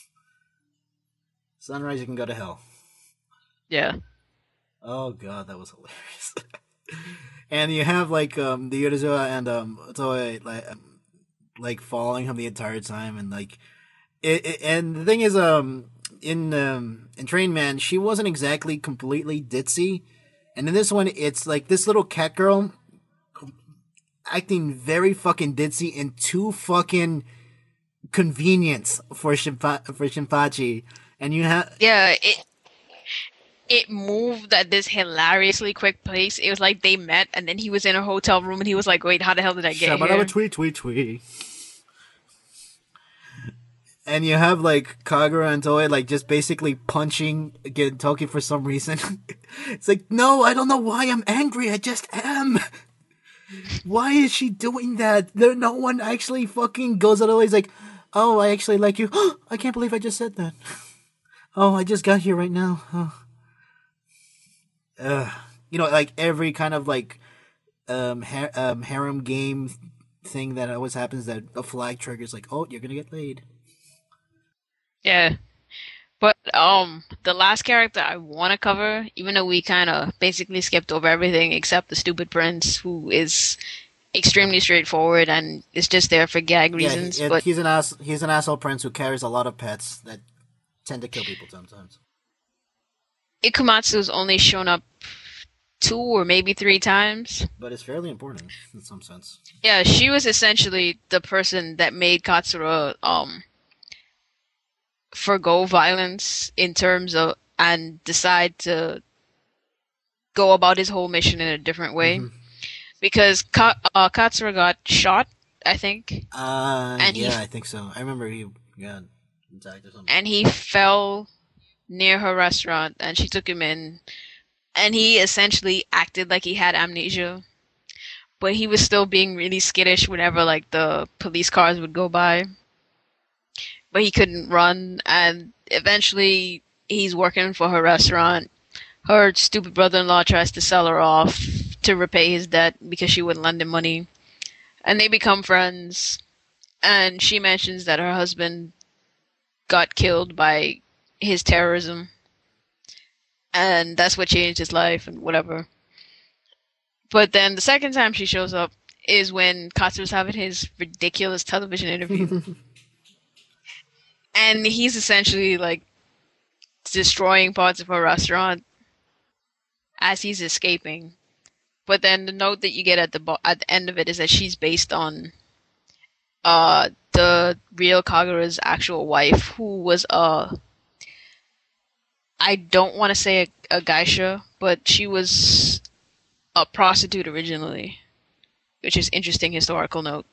S1: Sunrise, you can go to hell.
S2: Yeah.
S1: Oh god, that was hilarious. And you have like um the Yorizawa and um Toei like um, like following him the entire time, and like it, it and the thing is um in um in Train Man, she wasn't exactly completely ditzy, and in this one it's like this little cat girl acting very fucking ditzy and too fucking convenient for Shinpa- for Shinpachi, and you have
S2: Yeah, it it moved at this hilariously quick pace. It was like they met, and then he was in a hotel room, and he was like, "Wait, how the hell did I get
S1: Shabba
S2: here?"
S1: dabba tweet tweet tweet. And you have like Kagura and Toei like just basically punching Gentoki for some reason. It's like, no, I don't know why I'm angry. I just am. Why is she doing that? There, no one actually fucking goes out of the way. He's like, oh, I actually like you. I can't believe I just said that. Oh, I just got here right now. Oh. Ugh. You know, like every kind of like um, ha- um harem game thing that always happens, that a flag triggers like, oh, you're gonna get laid.
S2: Yeah. But um, the last character I want to cover, even though we kind of basically skipped over everything except the stupid prince, who is extremely straightforward and is just there for gag reasons.
S1: Yeah, he-
S2: but
S1: he's an ass. He's an asshole prince who carries a lot of pets that tend to kill people sometimes.
S2: Ikumatsu's only shown up two or maybe three times.
S1: But it's fairly important in some sense.
S2: Yeah, she was essentially the person that made Katsura um forgo violence in terms of and decide to go about his whole mission in a different way.
S1: Mm-hmm.
S2: Because Ka- uh, Katsura got shot, I think.
S1: Uh,
S2: And
S1: yeah,
S2: he-
S1: I think so. I remember he got attacked or something.
S2: And he fell near her restaurant and she took him in. And he essentially acted like he had amnesia. But he was still being really skittish whenever like the police cars would go by. But he couldn't run, and eventually he's working for her restaurant. Her stupid brother-in-law tries to sell her off to repay his debt because she wouldn't lend him money. And they become friends. And she mentions that her husband got killed by his terrorism. And that's what changed his life and whatever. But then the second time she shows up is when Katsura's having his ridiculous television interview. And he's essentially like destroying parts of her restaurant as he's escaping. But then the note that you get at the bo- at the end of it is that she's based on uh the real Kagura's actual wife, who was a I don't want to say a, a geisha, but she was a prostitute originally, which is interesting historical note.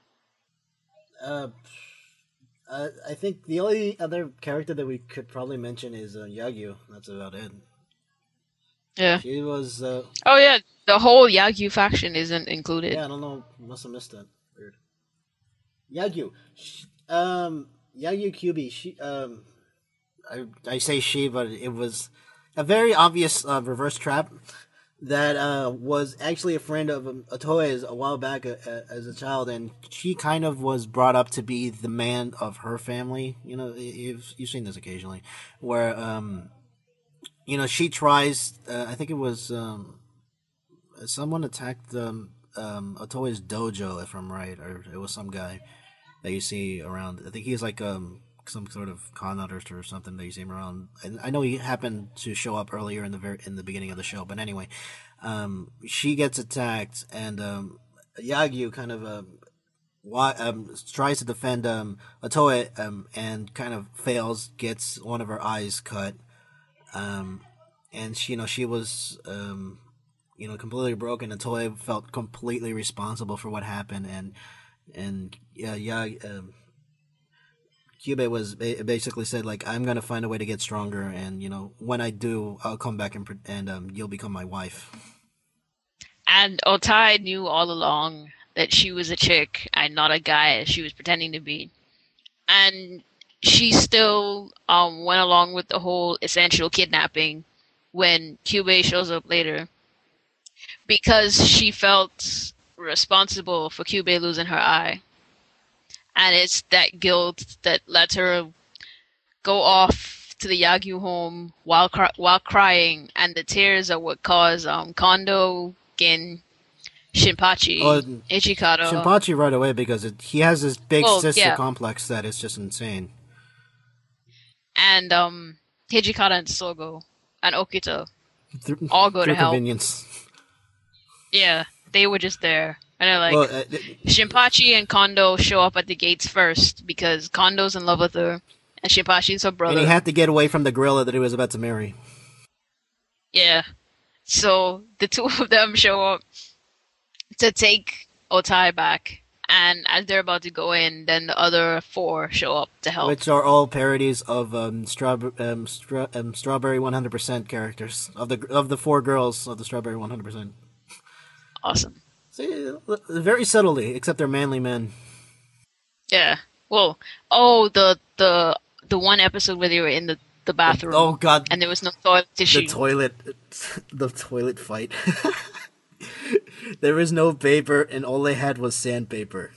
S1: Uh, uh, I think the only other character that we could probably mention is uh, Yagyu. That's about it.
S2: Yeah.
S1: She was. Uh,
S2: Oh yeah, the whole Yagyu faction isn't included.
S1: yeah, I don't know. Must have missed that. Weird. Yagyu. Sh- Um, Yagyu Kyubi. She. Um, I I say she, but it was a very obvious uh, reverse trap that uh, was actually a friend of um, Otoe's a while back uh, uh, as a child, and she kind of was brought up to be the man of her family. You know, you've, you've seen this occasionally, where, um, you know, she tries, uh, I think it was um, someone attacked um, um, Otoe's dojo, if I'm right, or it was some guy that you see around. I think he's like um, some sort of con artist or something that you see him around. And I know he happened to show up earlier in the very in the beginning of the show, but anyway, um, she gets attacked, and um, Yagyu kind of uh, wa- um, tries to defend um, Otoe, um, and kind of fails, gets one of her eyes cut, um, and she, you know, she was. Um, you know, completely broken. And Otoe felt completely responsible for what happened, and and yeah, yeah. Um, Kyubey was ba- basically said like, I'm gonna find a way to get stronger, and you know, when I do, I'll come back and pr- and um, you'll become my wife.
S2: And Otai knew all along that she was a chick and not a guy as she was pretending to be. And she still um went along with the whole essential kidnapping when Kyubey shows up later, because she felt responsible for Kyubey losing her eye. And it's that guilt that lets her go off to the Yagyu home while cry- while crying, and the tears are what cause um, Kondo, Gin, Shinpachi,
S1: Oh,
S2: Ichikado.
S1: Shinpachi right away because it, he has this big
S2: Well,
S1: sister
S2: yeah.
S1: complex that is just insane.
S2: and um, Hijikata and Sogo and Okita.
S1: Th-
S2: All go to
S1: through
S2: hell.
S1: convenience.
S2: Yeah, they were just there. And they're like,
S1: Well, uh, th-
S2: Shinpachi and Kondo show up at the gates first because Kondo's in love with her, and Shinpachi's her brother.
S1: and he had to get away from the gorilla that he was about to marry.
S2: Yeah. So the two of them show up to take Otai back. And as they're about to go in, then the other four show up to help.
S1: Which are all parodies of um, strawberry, um, stra- um, Strawberry one hundred percent characters of the of the four girls of the Strawberry one hundred percent.
S2: Awesome.
S1: See, very subtly, except they're manly men.
S2: Yeah. Well, oh, the the the one episode where they were in the, the bathroom.
S1: Oh God,
S2: And there was no toilet tissue.
S1: the toilet, the toilet fight. There was no paper, and all they had was sandpaper.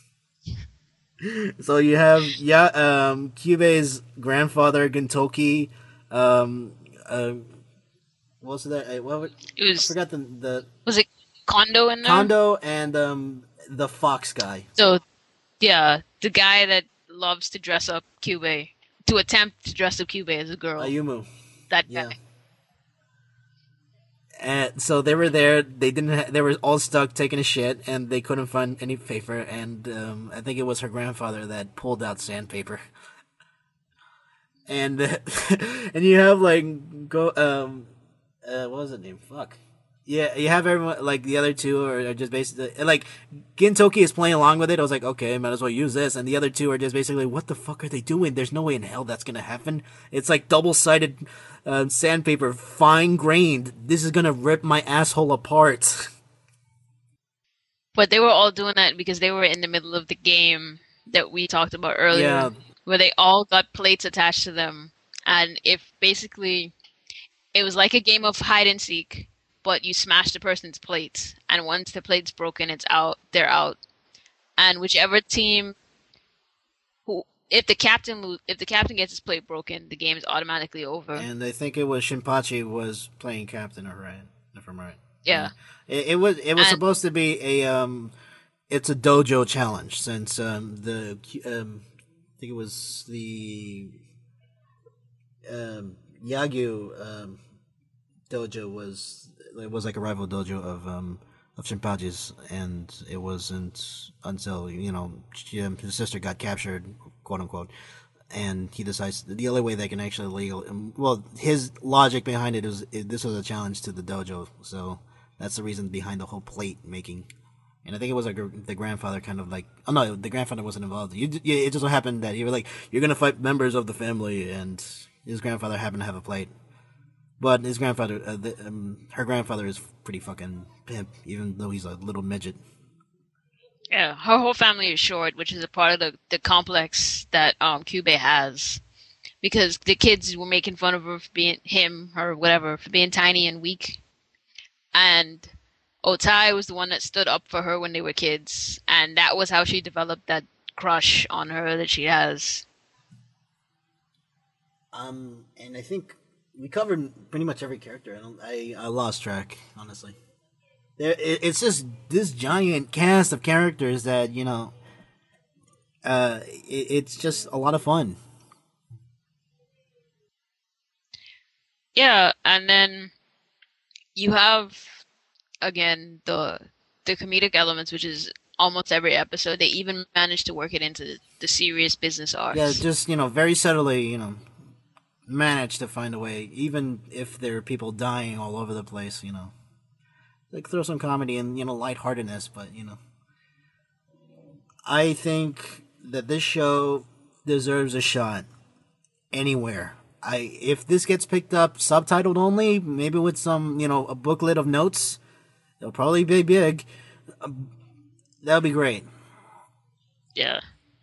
S1: So you have yeah, um, Kyubei's grandfather Gintoki. Um, uh, what was that? I, what, was-
S2: it
S1: I
S2: was
S1: forgot the the
S2: was it Kondo in there?
S1: Kondo and um the fox guy.
S2: So yeah, the guy that loves to dress up Kyubey, to attempt to dress up Kyubey as a girl.
S1: Ayumu.
S2: that
S1: Yeah.
S2: guy.
S1: And so they were there. They didn't. Ha- they were all stuck taking a shit, and they couldn't find any paper. And um, I think it was her grandfather that pulled out sandpaper. And uh, and you have like go um uh what was his name? Fuck. Yeah, you have everyone like the other two are, are just basically and, like Gintoki is playing along with it. I was like, okay, might as well use this. And the other two are just basically, what the fuck are they doing? There's no way in hell that's gonna happen. It's like double sided uh, sandpaper, fine grained. This is gonna rip my asshole apart.
S2: But they were all doing that because they were in the middle of the game that we talked about earlier,
S1: Yeah.
S2: where they all got plates attached to them, and if basically it was like a game of hide and seek. But you smash the person's plates, and once the plate's broken, it's out. They're out, and whichever team, who if the captain lo- if the captain gets his plate broken, the game is automatically over.
S1: And I think it was Shinpachi was playing captain, or right? If I'm right.
S2: Yeah,
S1: It, it was it was
S2: And-
S1: supposed to be a um, it's a dojo challenge since um the um I think it was the um Yagyu um dojo was it was like a rival dojo of um of Shinpachi's, and it wasn't until you know she, um, his sister got captured, quote unquote, and he decides the only way they can actually legal um, well his logic behind it is it, this was a challenge to the dojo, so that's the reason behind the whole plate making. And I think it was like the grandfather kind of like oh no the grandfather wasn't involved. You, it just so happened that he was like you're gonna fight members of the family, and his grandfather happened to have a plate. But his grandfather, uh, the, um, her grandfather is pretty fucking pimp, even though he's a little midget.
S2: yeah. Her whole family is short, which is a part of the, the complex that um Kyubey has, because the kids were making fun of her for being him or whatever for being tiny and weak, and Otai was the one that stood up for her when they were kids, and that was how she developed that crush on her that she has.
S1: Um, and I think we covered pretty much every character. I don't, I, I lost track, honestly. There, it, it's just this giant cast of characters that you know. Uh, it, it's just a lot of fun.
S2: Yeah, and then you have again the the comedic elements, which is almost every episode. They even managed to work it into the serious business arcs.
S1: Yeah, just you know, very subtly, you know, manage to find a way, even if there are people dying all over the place. You know, like throw some comedy and you know lightheartedness, but you know, I think that this show deserves a shot anywhere. I if this gets picked up subtitled only, maybe with some you know a booklet of notes, it'll probably be big. Um, that'll be great.
S2: Yeah.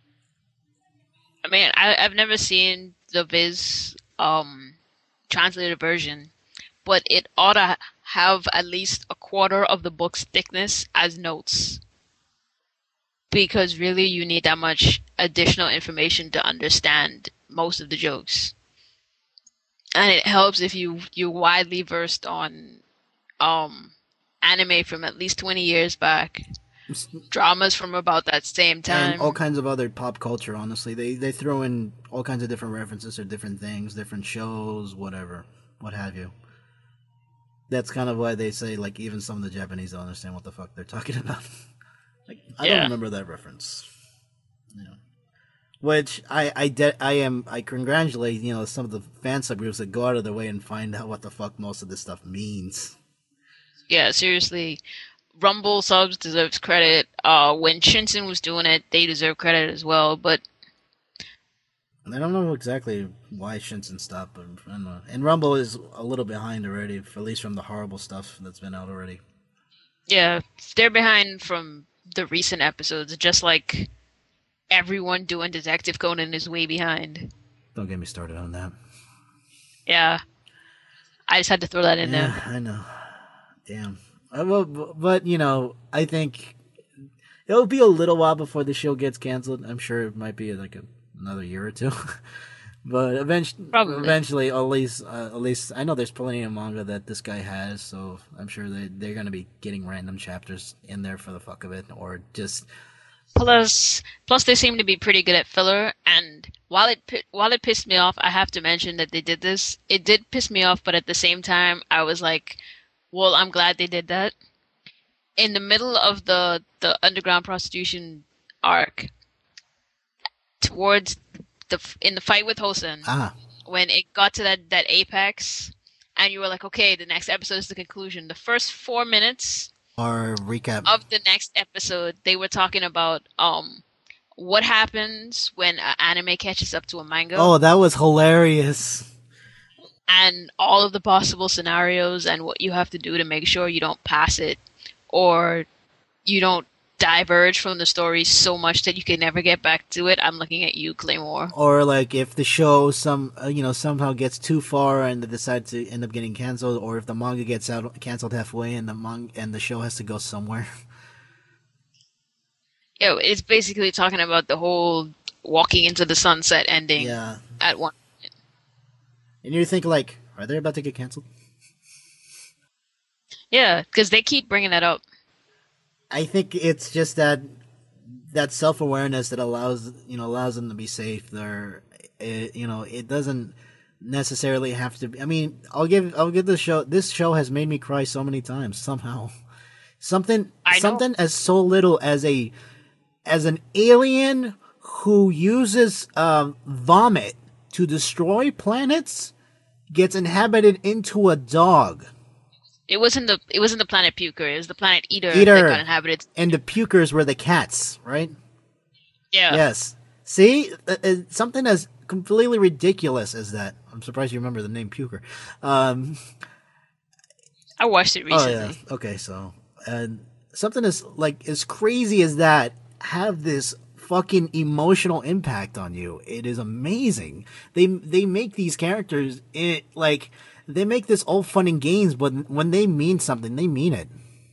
S2: I mean, I, I've never seen the Viz um, translated version, but it ought to have at least a quarter of the book's thickness as notes. Because really, you need that much additional information to understand most of the jokes. And it helps if you, you're widely versed on um, anime from at least twenty years back. Dramas from about that same time.
S1: And all kinds of other pop culture, honestly. They they throw in all kinds of different references to different things, different shows, whatever, what have you. That's kind of why they say, like, even some of the Japanese don't understand what the fuck they're talking about. Like, I
S2: Yeah.
S1: don't remember that reference. You know. Which I I, de- I am I congratulate you know some of the fan subgroups that go out of their way and find out what the fuck most of this stuff means.
S2: Yeah, seriously. Rumble subs deserves credit. Uh, when Shinsen was doing it, they deserve credit as well. But
S1: And I don't know exactly why Shinsen stopped, but I don't know. And Rumble is a little behind already, at least from the horrible stuff that's been out already.
S2: yeah, they're behind from the recent episodes, just like everyone doing Detective Conan is way behind.
S1: Don't get me started on that.
S2: Yeah. I just had to throw that in
S1: Yeah,
S2: there.
S1: I know. Damn. Uh, well, b- but you know, I think it'll be a little while before the show gets canceled. I'm sure it might be like a, another year or two. But eventually,
S2: Probably.
S1: eventually, at least, uh, at least, I know there's plenty of manga that this guy has, so I'm sure they they're gonna be getting random chapters in there for the fuck of it, or just
S2: Plus, plus they seem to be pretty good at filler. And while it pi- while it pissed me off, I have to mention that they did this. It did piss me off, but at the same time, I was like, Well, I'm glad they did that. In the middle of the the underground prostitution arc, towards the in the fight with Hosen,
S1: Ah,
S2: when it got to that that apex, and you were like, okay, the next episode is the conclusion. The first four minutes
S1: or recap.
S2: of the next episode, they were talking about um what happens when an anime catches up to a manga,
S1: Oh, that was hilarious.
S2: and all of the possible scenarios and what you have to do to make sure you don't pass it or you don't diverge from the story so much that you can never get back to it. I'm looking at you, Claymore.
S1: Or like if the show some uh, you know somehow gets too far and they decide to end up getting canceled, or if the manga gets out canceled halfway and the manga and the show has to go somewhere.
S2: Yeah, it's basically talking about the whole walking into the sunset ending
S1: Yeah,
S2: at one.
S1: and you think like, are they about to get canceled?
S2: Yeah, because they keep bringing that up.
S1: I think it's just that that self awareness that allows you know allows them to be safe. They're it, you know it doesn't necessarily have to be. I mean, I'll give I'll give the show. This show has made me cry so many times somehow. Something
S2: I know.
S1: something as so little as a as an alien who uses um, vomit to destroy planets gets inhabited into a dog.
S2: It wasn't the it wasn't the planet Puker. It was the planet Eater,
S1: Eater.
S2: that got inhabited.
S1: And the pukers were the cats, right?
S2: Yeah.
S1: Yes. See, Uh, uh, something as completely ridiculous as that. I'm surprised you remember the name Puker. Um,
S2: I watched it
S1: oh
S2: recently.
S1: yeah. Okay, so and something as like as crazy as that have this fucking emotional impact on you. It is amazing. They they make these characters it like they make this all fun and games, but when they mean something, they mean it.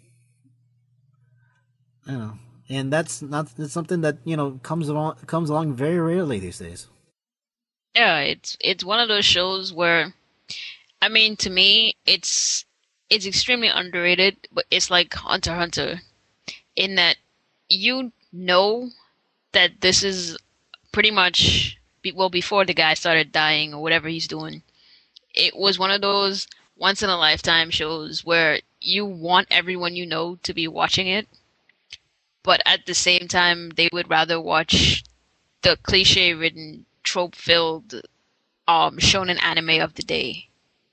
S1: I don't know. And that's not that's something that you know comes along comes along very rarely these days.
S2: Yeah, it's it's one of those shows where, I mean, to me, it's it's extremely underrated, but it's like Hunter x Hunter, in that you know that this is pretty much be- well before the guy started dying or whatever he's doing. It was one of those once in a lifetime shows where you want everyone you know to be watching it, but at the same time they would rather watch the cliche-ridden, trope-filled um, shonen anime of the day.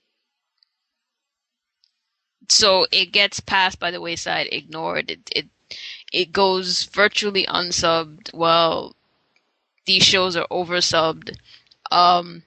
S2: So it gets passed by the wayside, ignored. It it it goes virtually unsubbed. Well, these shows are oversubbed. Um,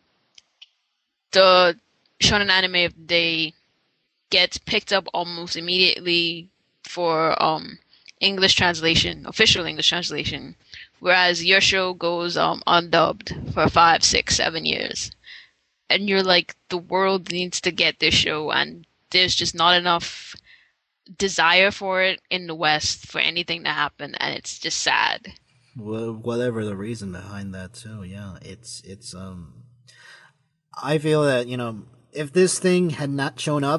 S2: the shonen anime of the day gets picked up almost immediately for um English translation, official English translation, whereas your show goes um undubbed for five, six, seven years. And you're like, the world needs to get this show, and there's just not enough desire for it in the West for anything to happen, and it's just sad.
S1: Well, whatever the reason behind that too, yeah, it's it's um. I feel that you know if this thing had not shown up,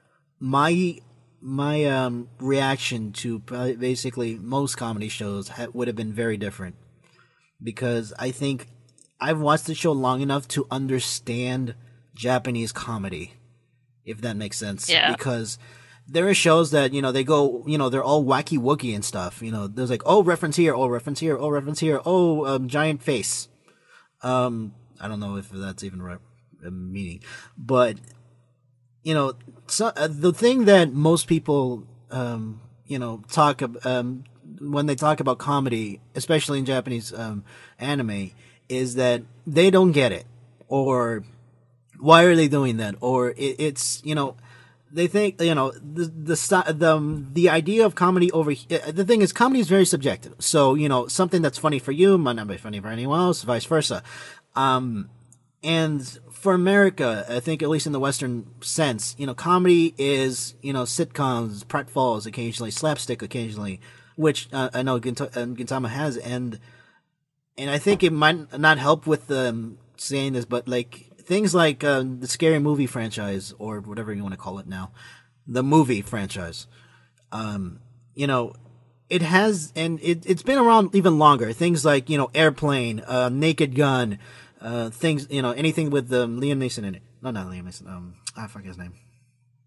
S1: my my um reaction to probably basically most comedy shows ha- would have been very different, because I think I've watched the show long enough to understand Japanese comedy, if that makes sense.
S2: Yeah.
S1: Because there are shows that, you know, they go, you know, they're all wacky wookie and stuff. You know, there's like, oh, reference here, oh, reference here, oh, reference here, oh, um, giant face. Um, I don't know if that's even right uh, meaning, but you know, so, uh, the thing that most people, um, you know, talk ab- um when they talk about comedy, especially in Japanese um anime, is that they don't get it, or why are they doing that, or it, it's you know. They think, you know, the, the, sti- the, the idea of comedy over here, the thing is, comedy is very subjective. So, you know, something that's funny for you might not be funny for anyone else, vice versa. Um, and for America, I think, at least in the Western sense, you know, comedy is, you know, sitcoms, pratfalls occasionally, slapstick occasionally, which uh, I know Gint- uh, Gintama has, and, and I think it might not help with um, saying this, but like, things like uh, the Scary Movie franchise, or whatever you want to call it now, the movie franchise, um, you know, it has, and it, it's been around even longer. Things like, you know, Airplane, uh, Naked Gun, uh, things, you know, anything with um, Liam Neeson in it. No, not Liam Neeson. Um, I forget his name.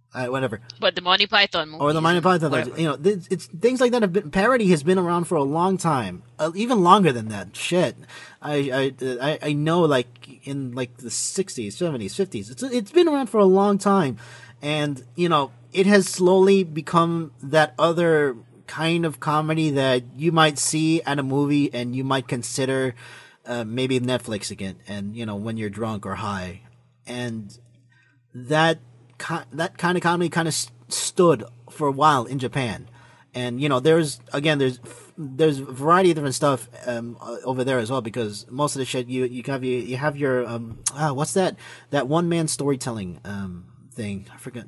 S1: uh, whatever.
S2: But the Monty Python movie.
S1: Or the Monty Python, you know, it's, it's things like that have been parody has been around for a long time, uh, even longer than that. Shit, I I I, I know like in like the sixties, seventies, fifties. It's it's been around for a long time, and you know it has slowly become that other kind of comedy that you might see at a movie and you might consider uh, maybe Netflix again, and you know when you're drunk or high, and that that kind of comedy kind of st- stood for a while in Japan. And you know there's again there's there's a variety of different stuff um, over there as well, because most of the shit you you have you, you have your um ah, what's that that one man storytelling um thing, I forget.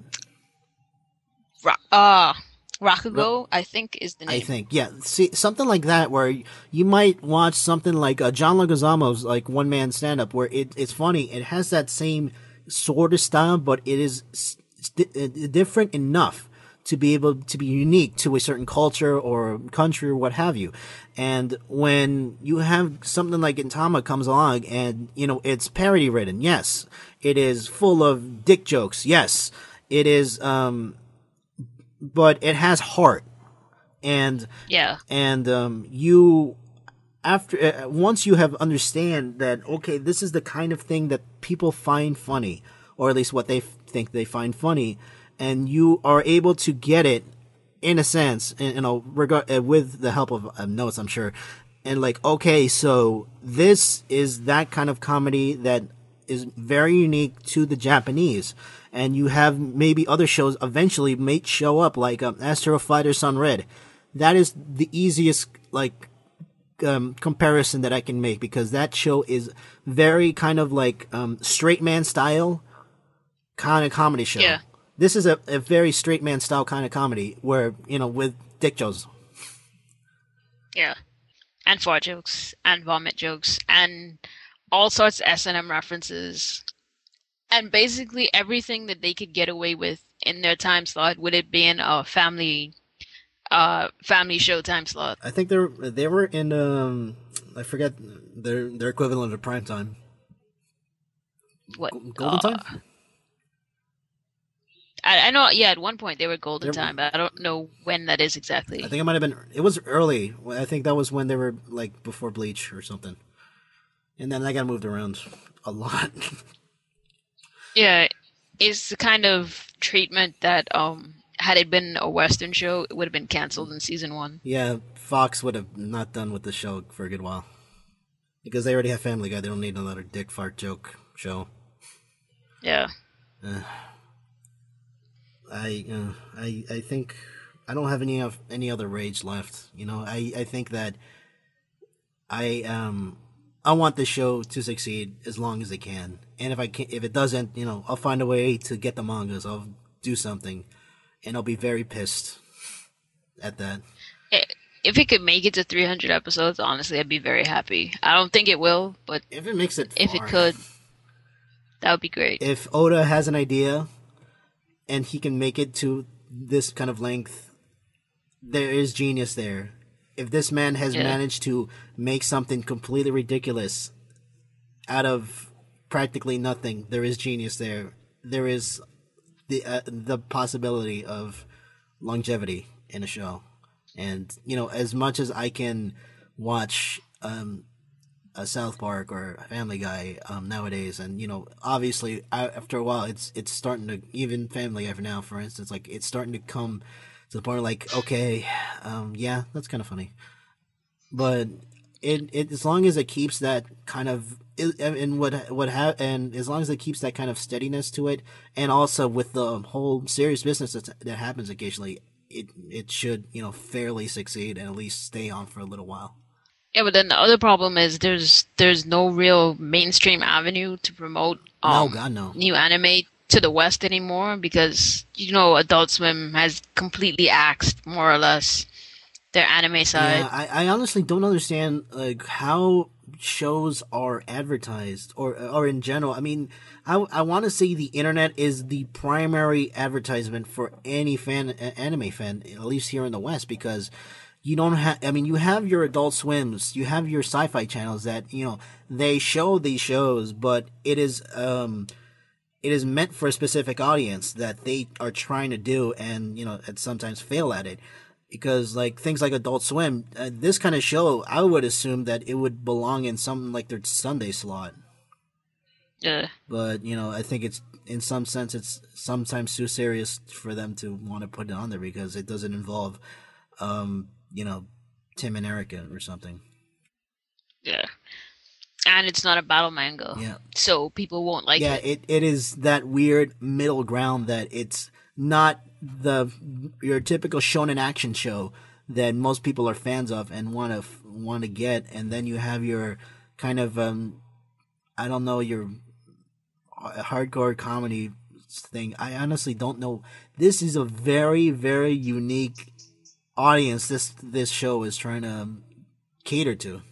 S2: Ra- uh Rakugo, I think is the name.
S1: I think, yeah. See, something like that where you might watch something like uh, John Leguizamo's like one man stand up, where it, it's funny. It has that same sort of style, but it is st- different enough to be able to be unique to a certain culture or country or what have you. And when you have something like Gintama comes along and, you know, it's parody ridden. Yes. It is full of dick jokes. Yes. It is, um, but it has heart. And,
S2: yeah.
S1: And, um, you, after, uh, once you have understand that, okay, this is the kind of thing that people find funny, or at least what they f- think they find funny, and you are able to get it, in a sense, you know, regard uh, with the help of uh, notes, I'm sure, and like, okay, so this is that kind of comedy that is very unique to the Japanese, and you have maybe other shows eventually may show up, like um, Astro Fighter Sun Red. That is the easiest, like, um, comparison that I can make, because that show is very kind of like um, straight man style kind of comedy show.
S2: Yeah.
S1: This is a, a very straight man style kind of comedy where, you know, with dick jokes.
S2: Yeah. And fart jokes, and vomit jokes, and all sorts of S and M references. And basically everything that they could get away with in their time slot, with it being a family uh, family show time slot.
S1: I think they're, they were in, um, I forget their their equivalent of prime time.
S2: What?
S1: Golden
S2: uh,
S1: time?
S2: I, I know, yeah, at one point they were golden
S1: They're,
S2: time, but I don't know when that is exactly.
S1: I think it might have been, it was early. I think that was when they were, like, before Bleach or something. And then that got moved around a lot.
S2: Yeah, it's the kind of treatment that, um, had it been a Western show, it would have been canceled in season one.
S1: Yeah, Fox would have not done with the show for a good while. Because they already have Family Guy, they don't need another dick fart joke show.
S2: Yeah.
S1: Uh, I, uh, I, I think I don't have any of any other rage left. You know, I, I think that I um I want the show to succeed as long as it can, and if I can, if it doesn't, you know, I'll find a way to get the mangas. I'll do something, and I'll be very pissed at that.
S2: If it could make it to three hundred episodes, honestly, I'd be very happy. I don't think it will, but
S1: if it makes it, far,
S2: if it could, that would be great.
S1: If Oda has an idea and he can make it to this kind of length, there is genius there. If this man has yeah. managed to make something completely ridiculous out of practically nothing, there is genius there. There is the uh, the possibility of longevity in a show. And, you know, as much as I can watch um, a South Park or a Family Guy um, nowadays, and, you know, obviously I, after a while it's it's starting to, even Family Guy for now, for instance, like it's starting to come to the point of like, okay, um, yeah, that's kind of funny. But it, it as long as it keeps that kind of, and what what ha- and as long as it keeps that kind of steadiness to it, and also with the whole serious business that that happens occasionally, it it should, you know, fairly succeed and at least stay on for a little while.
S2: Yeah, but then the other problem is there's there's no real mainstream avenue to promote um,
S1: no, God, no.
S2: new anime to the West anymore, because, you know, Adult Swim has completely axed, more or less, their anime side.
S1: Yeah, I, I honestly don't understand like how shows are advertised, or or in general. I mean, I, I want to say the internet is the primary advertisement for any fan, anime fan, at least here in the West, because you don't have, I mean, you have your Adult Swims, you have your sci-fi channels that, you know, they show these shows, but it is, um, it is meant for a specific audience that they are trying to do, and you know, and sometimes fail at it. Because like things like Adult Swim, uh, this kind of show, I would assume that it would belong in something like their Sunday slot.
S2: Yeah.
S1: But you know, I think it's in some sense it's sometimes too serious for them to want to put it on there because it doesn't involve, um, you know, Tim and Erica or something.
S2: Yeah. And it's not a battle manga.
S1: Yeah.
S2: So people won't like
S1: yeah,
S2: it.
S1: it, it is that weird middle ground that it's not the your typical shonen action show that most people are fans of and want to want to get, and then you have your kind of um, I don't know, your hardcore comedy thing. I honestly don't know. This is a very very unique audience. This this show is trying to cater to.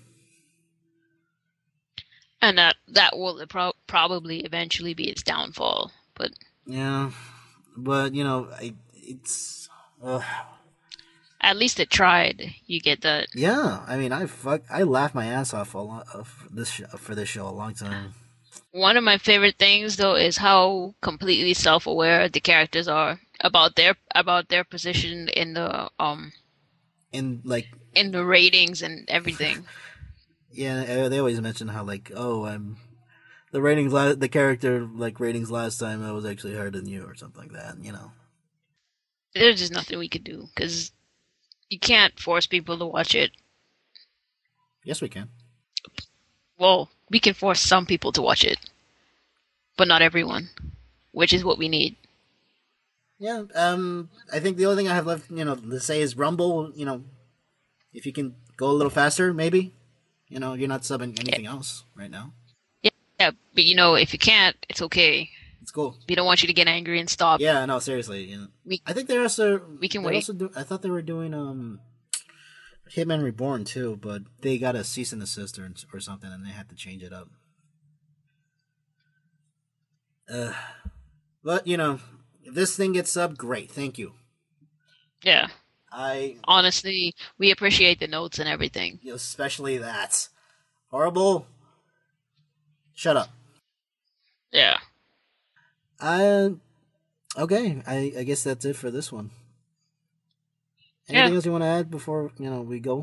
S2: And that that will pro- probably eventually be its downfall. But
S1: yeah, but you know, I, it's uh,
S2: at least it tried. You get that.
S1: Yeah, I mean, I fuck, I laughed my ass off a lot of this show, for this show a long time.
S2: One of my favorite things though is how completely self-aware the characters are about their about their position in the um
S1: in like
S2: in the ratings and everything.
S1: Yeah, they always mention how like, oh, I'm the ratings, la- the character like ratings last time I was actually higher than you or something like that. You know,
S2: there's just nothing we could do because you can't force people to watch it.
S1: Yes, we can.
S2: Well, we can force some people to watch it, but not everyone, which is what we need.
S1: Yeah, um, I think the only thing I have left, you know, to say is Rumble. You know, if you can go a little faster, maybe. You know, you're not subbing anything yeah. else right now.
S2: Yeah, yeah, but you know, if you can't, it's okay.
S1: It's cool.
S2: We don't want you to get angry and stop.
S1: Yeah, no, seriously. You know,
S2: we,
S1: I think they're also
S2: we can
S1: wait.
S2: wait.
S1: Also do, I thought they were doing um, Hitman Reborn too, but they got a cease and desist or, or something, and they had to change it up. Uh, but you know, if this thing gets subbed, great. Thank you.
S2: Yeah.
S1: I
S2: honestly, we appreciate the notes and everything.
S1: Especially that. Horrible. Shut up.
S2: Yeah.
S1: Uh, okay, I, I guess that's it for this one. Anything yeah. else you want to add before, you know, we go?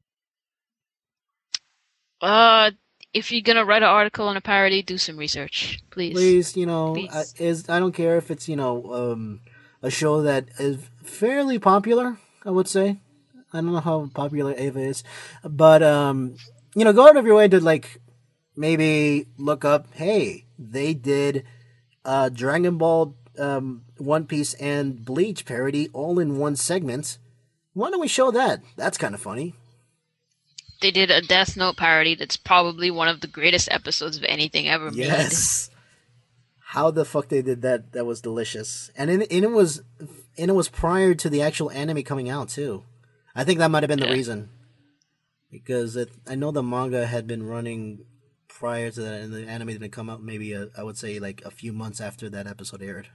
S2: Uh, if you're gonna write an article on a parody, do some research, please.
S1: Please, you know,
S2: please.
S1: I, is I don't care if it's, you know, um, a show that is fairly popular. I would say. I don't know how popular Eva is, but um, you know, go out of your way to like maybe look up. Hey, they did uh, Dragon Ball, um, One Piece, and Bleach parody all in one segment. Why don't we show that? That's kind of funny.
S2: They did a Death Note parody. That's probably one of the greatest episodes of anything ever made.
S1: Yes. How the fuck they did that? That was delicious, and it, and it was. And it was prior to the actual anime coming out, too. I think that might have been yeah. the reason. Because it, I know the manga had been running prior to that, and the anime didn't come out maybe, a, I would say, like a few months after that episode aired.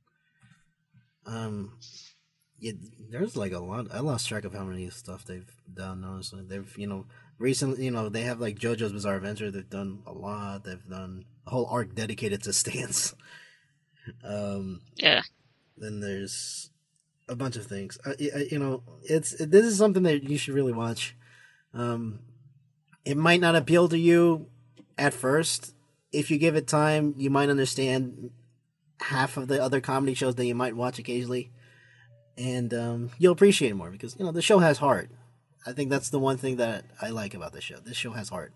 S1: Um, yeah, there's like a lot. I lost track of how many stuff they've done, honestly. They've, you know, recently, you know, they have like JoJo's Bizarre Adventure. They've done a lot. They've done a whole arc dedicated to Stance. um,
S2: yeah.
S1: Then there's a bunch of things. I, I, you know, it's it, this is something that you should really watch. Um, it might not appeal to you at first. If you give it time, you might understand half of the other comedy shows that you might watch occasionally, and um, you'll appreciate it more because you know the show has heart. I think that's the one thing that I like about this show. This show has heart,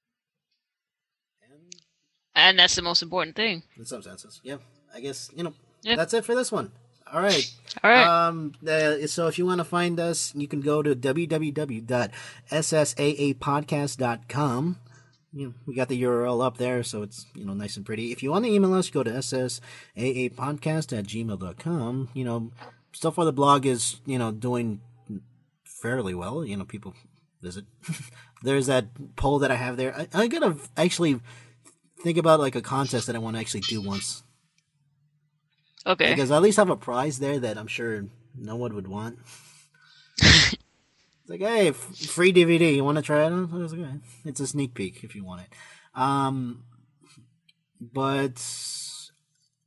S2: and, and that's the most important thing.
S1: In some senses, yeah. I guess you know.
S2: Yep.
S1: That's it for this one. All right.
S2: All right.
S1: Um, uh, so if you want to find us, you can go to w w w dot s s a a podcast dot com. You know, we got the U R L up there, so it's, you know, nice and pretty. If you want to email us, go to s s a a podcast at gmail dot com. You know, so far the blog is, you know, doing fairly well. You know, people visit. There's that poll that I have there. I, I gotta actually think about like a contest that I want to actually do once.
S2: Okay.
S1: Because I at least have a prize there that I'm sure no one would want. It's like, hey, f- free D V D. You want to try it out? It's, like, okay. It's a sneak peek if you want it. Um, but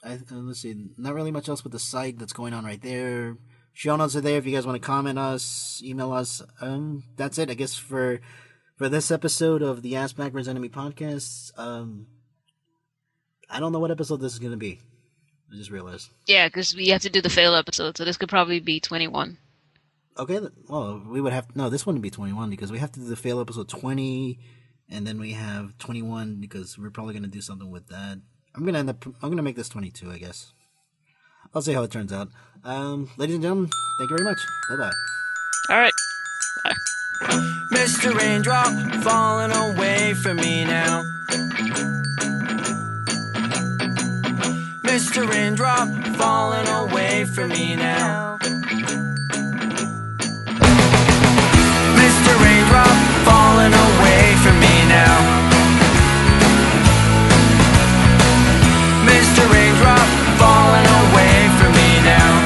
S1: I, uh, let's see, not really much else with the site that's going on right there. Show notes are there if you guys want to comment us, email us. Um, that's it, I guess, for for this episode of the Ask Backwards Enemy podcast. Um, I don't know what episode this is going to be. I just realized.
S2: Yeah, because we have to do the fail episode, so this could probably be twenty-one.
S1: Okay, well, we would have no. This wouldn't be twenty-one because we have to do the fail episode twenty, and then we have twenty-one because we're probably going to do something with that. I'm gonna end up. I'm gonna make this twenty-two, I guess. I'll see how it turns out. Um, ladies and gentlemen, thank you very much. Bye bye.
S2: All right.
S3: Mister Raindrop falling away from me now. Mister Raindrop falling away from me now. Mister Raindrop falling away from me now. Mister Raindrop falling away from me now.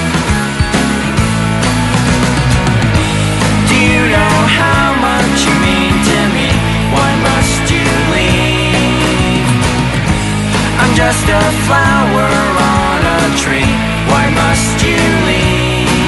S3: Do you know how much you mean to me? Why must you leave? I'm just a flower on a tree. Why must you leave?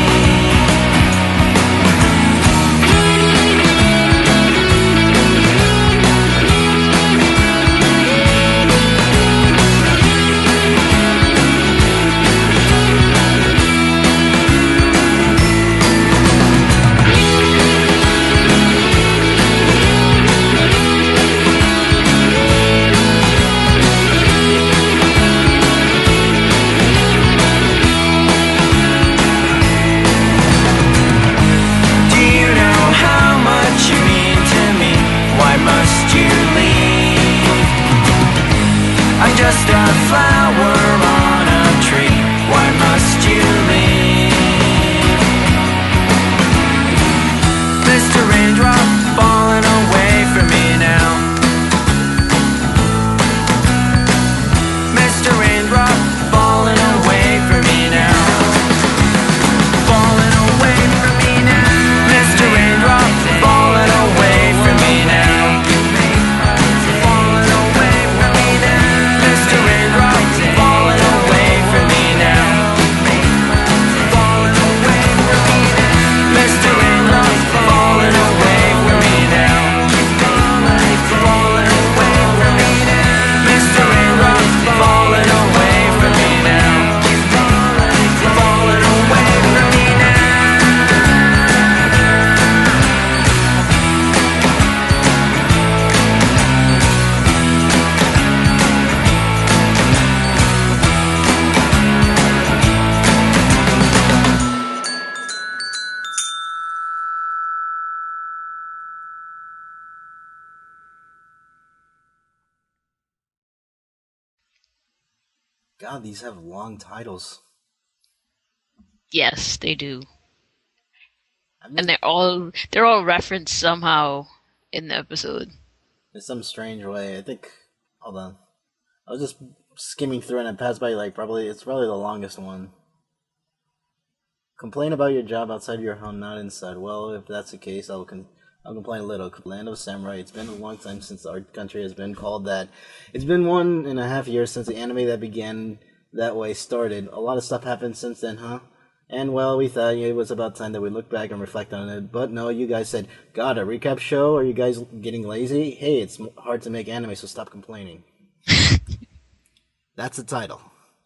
S3: Just a flower on a tree. Why must you leave? Mister Raindrop falling away from me now. Mister Raindrop falling away from me now. Falling away from me now. Mister Raindrop falling away from me now. Falling away from me now. Mister Raindrop falling away from me now. Falling away from me now. Mister Raindrop falling away from me now. Falling away from me now. Mister Raindrop falling away from me now. Falling away from me now.
S1: God, these have long titles.
S2: Yes, they do,
S1: I've just,
S2: and they're all they're all referenced somehow in the episode.
S1: in some strange way. I think. Hold on. I was just skimming through and I passed by like probably it's probably the longest one. Complain about your job outside your home, not inside. Well, if that's the case, I'll con- I'll complain a little. Land of Samurai. It's been a long time since our country has been called that. It's been one and a half years since the anime that began that way started. A lot of stuff happened since then, huh? And well, we thought it was about time that we look back and reflect on it. But no, you guys said, God, a recap show? Are you guys getting lazy? Hey, it's hard to make anime, so stop complaining. That's the title.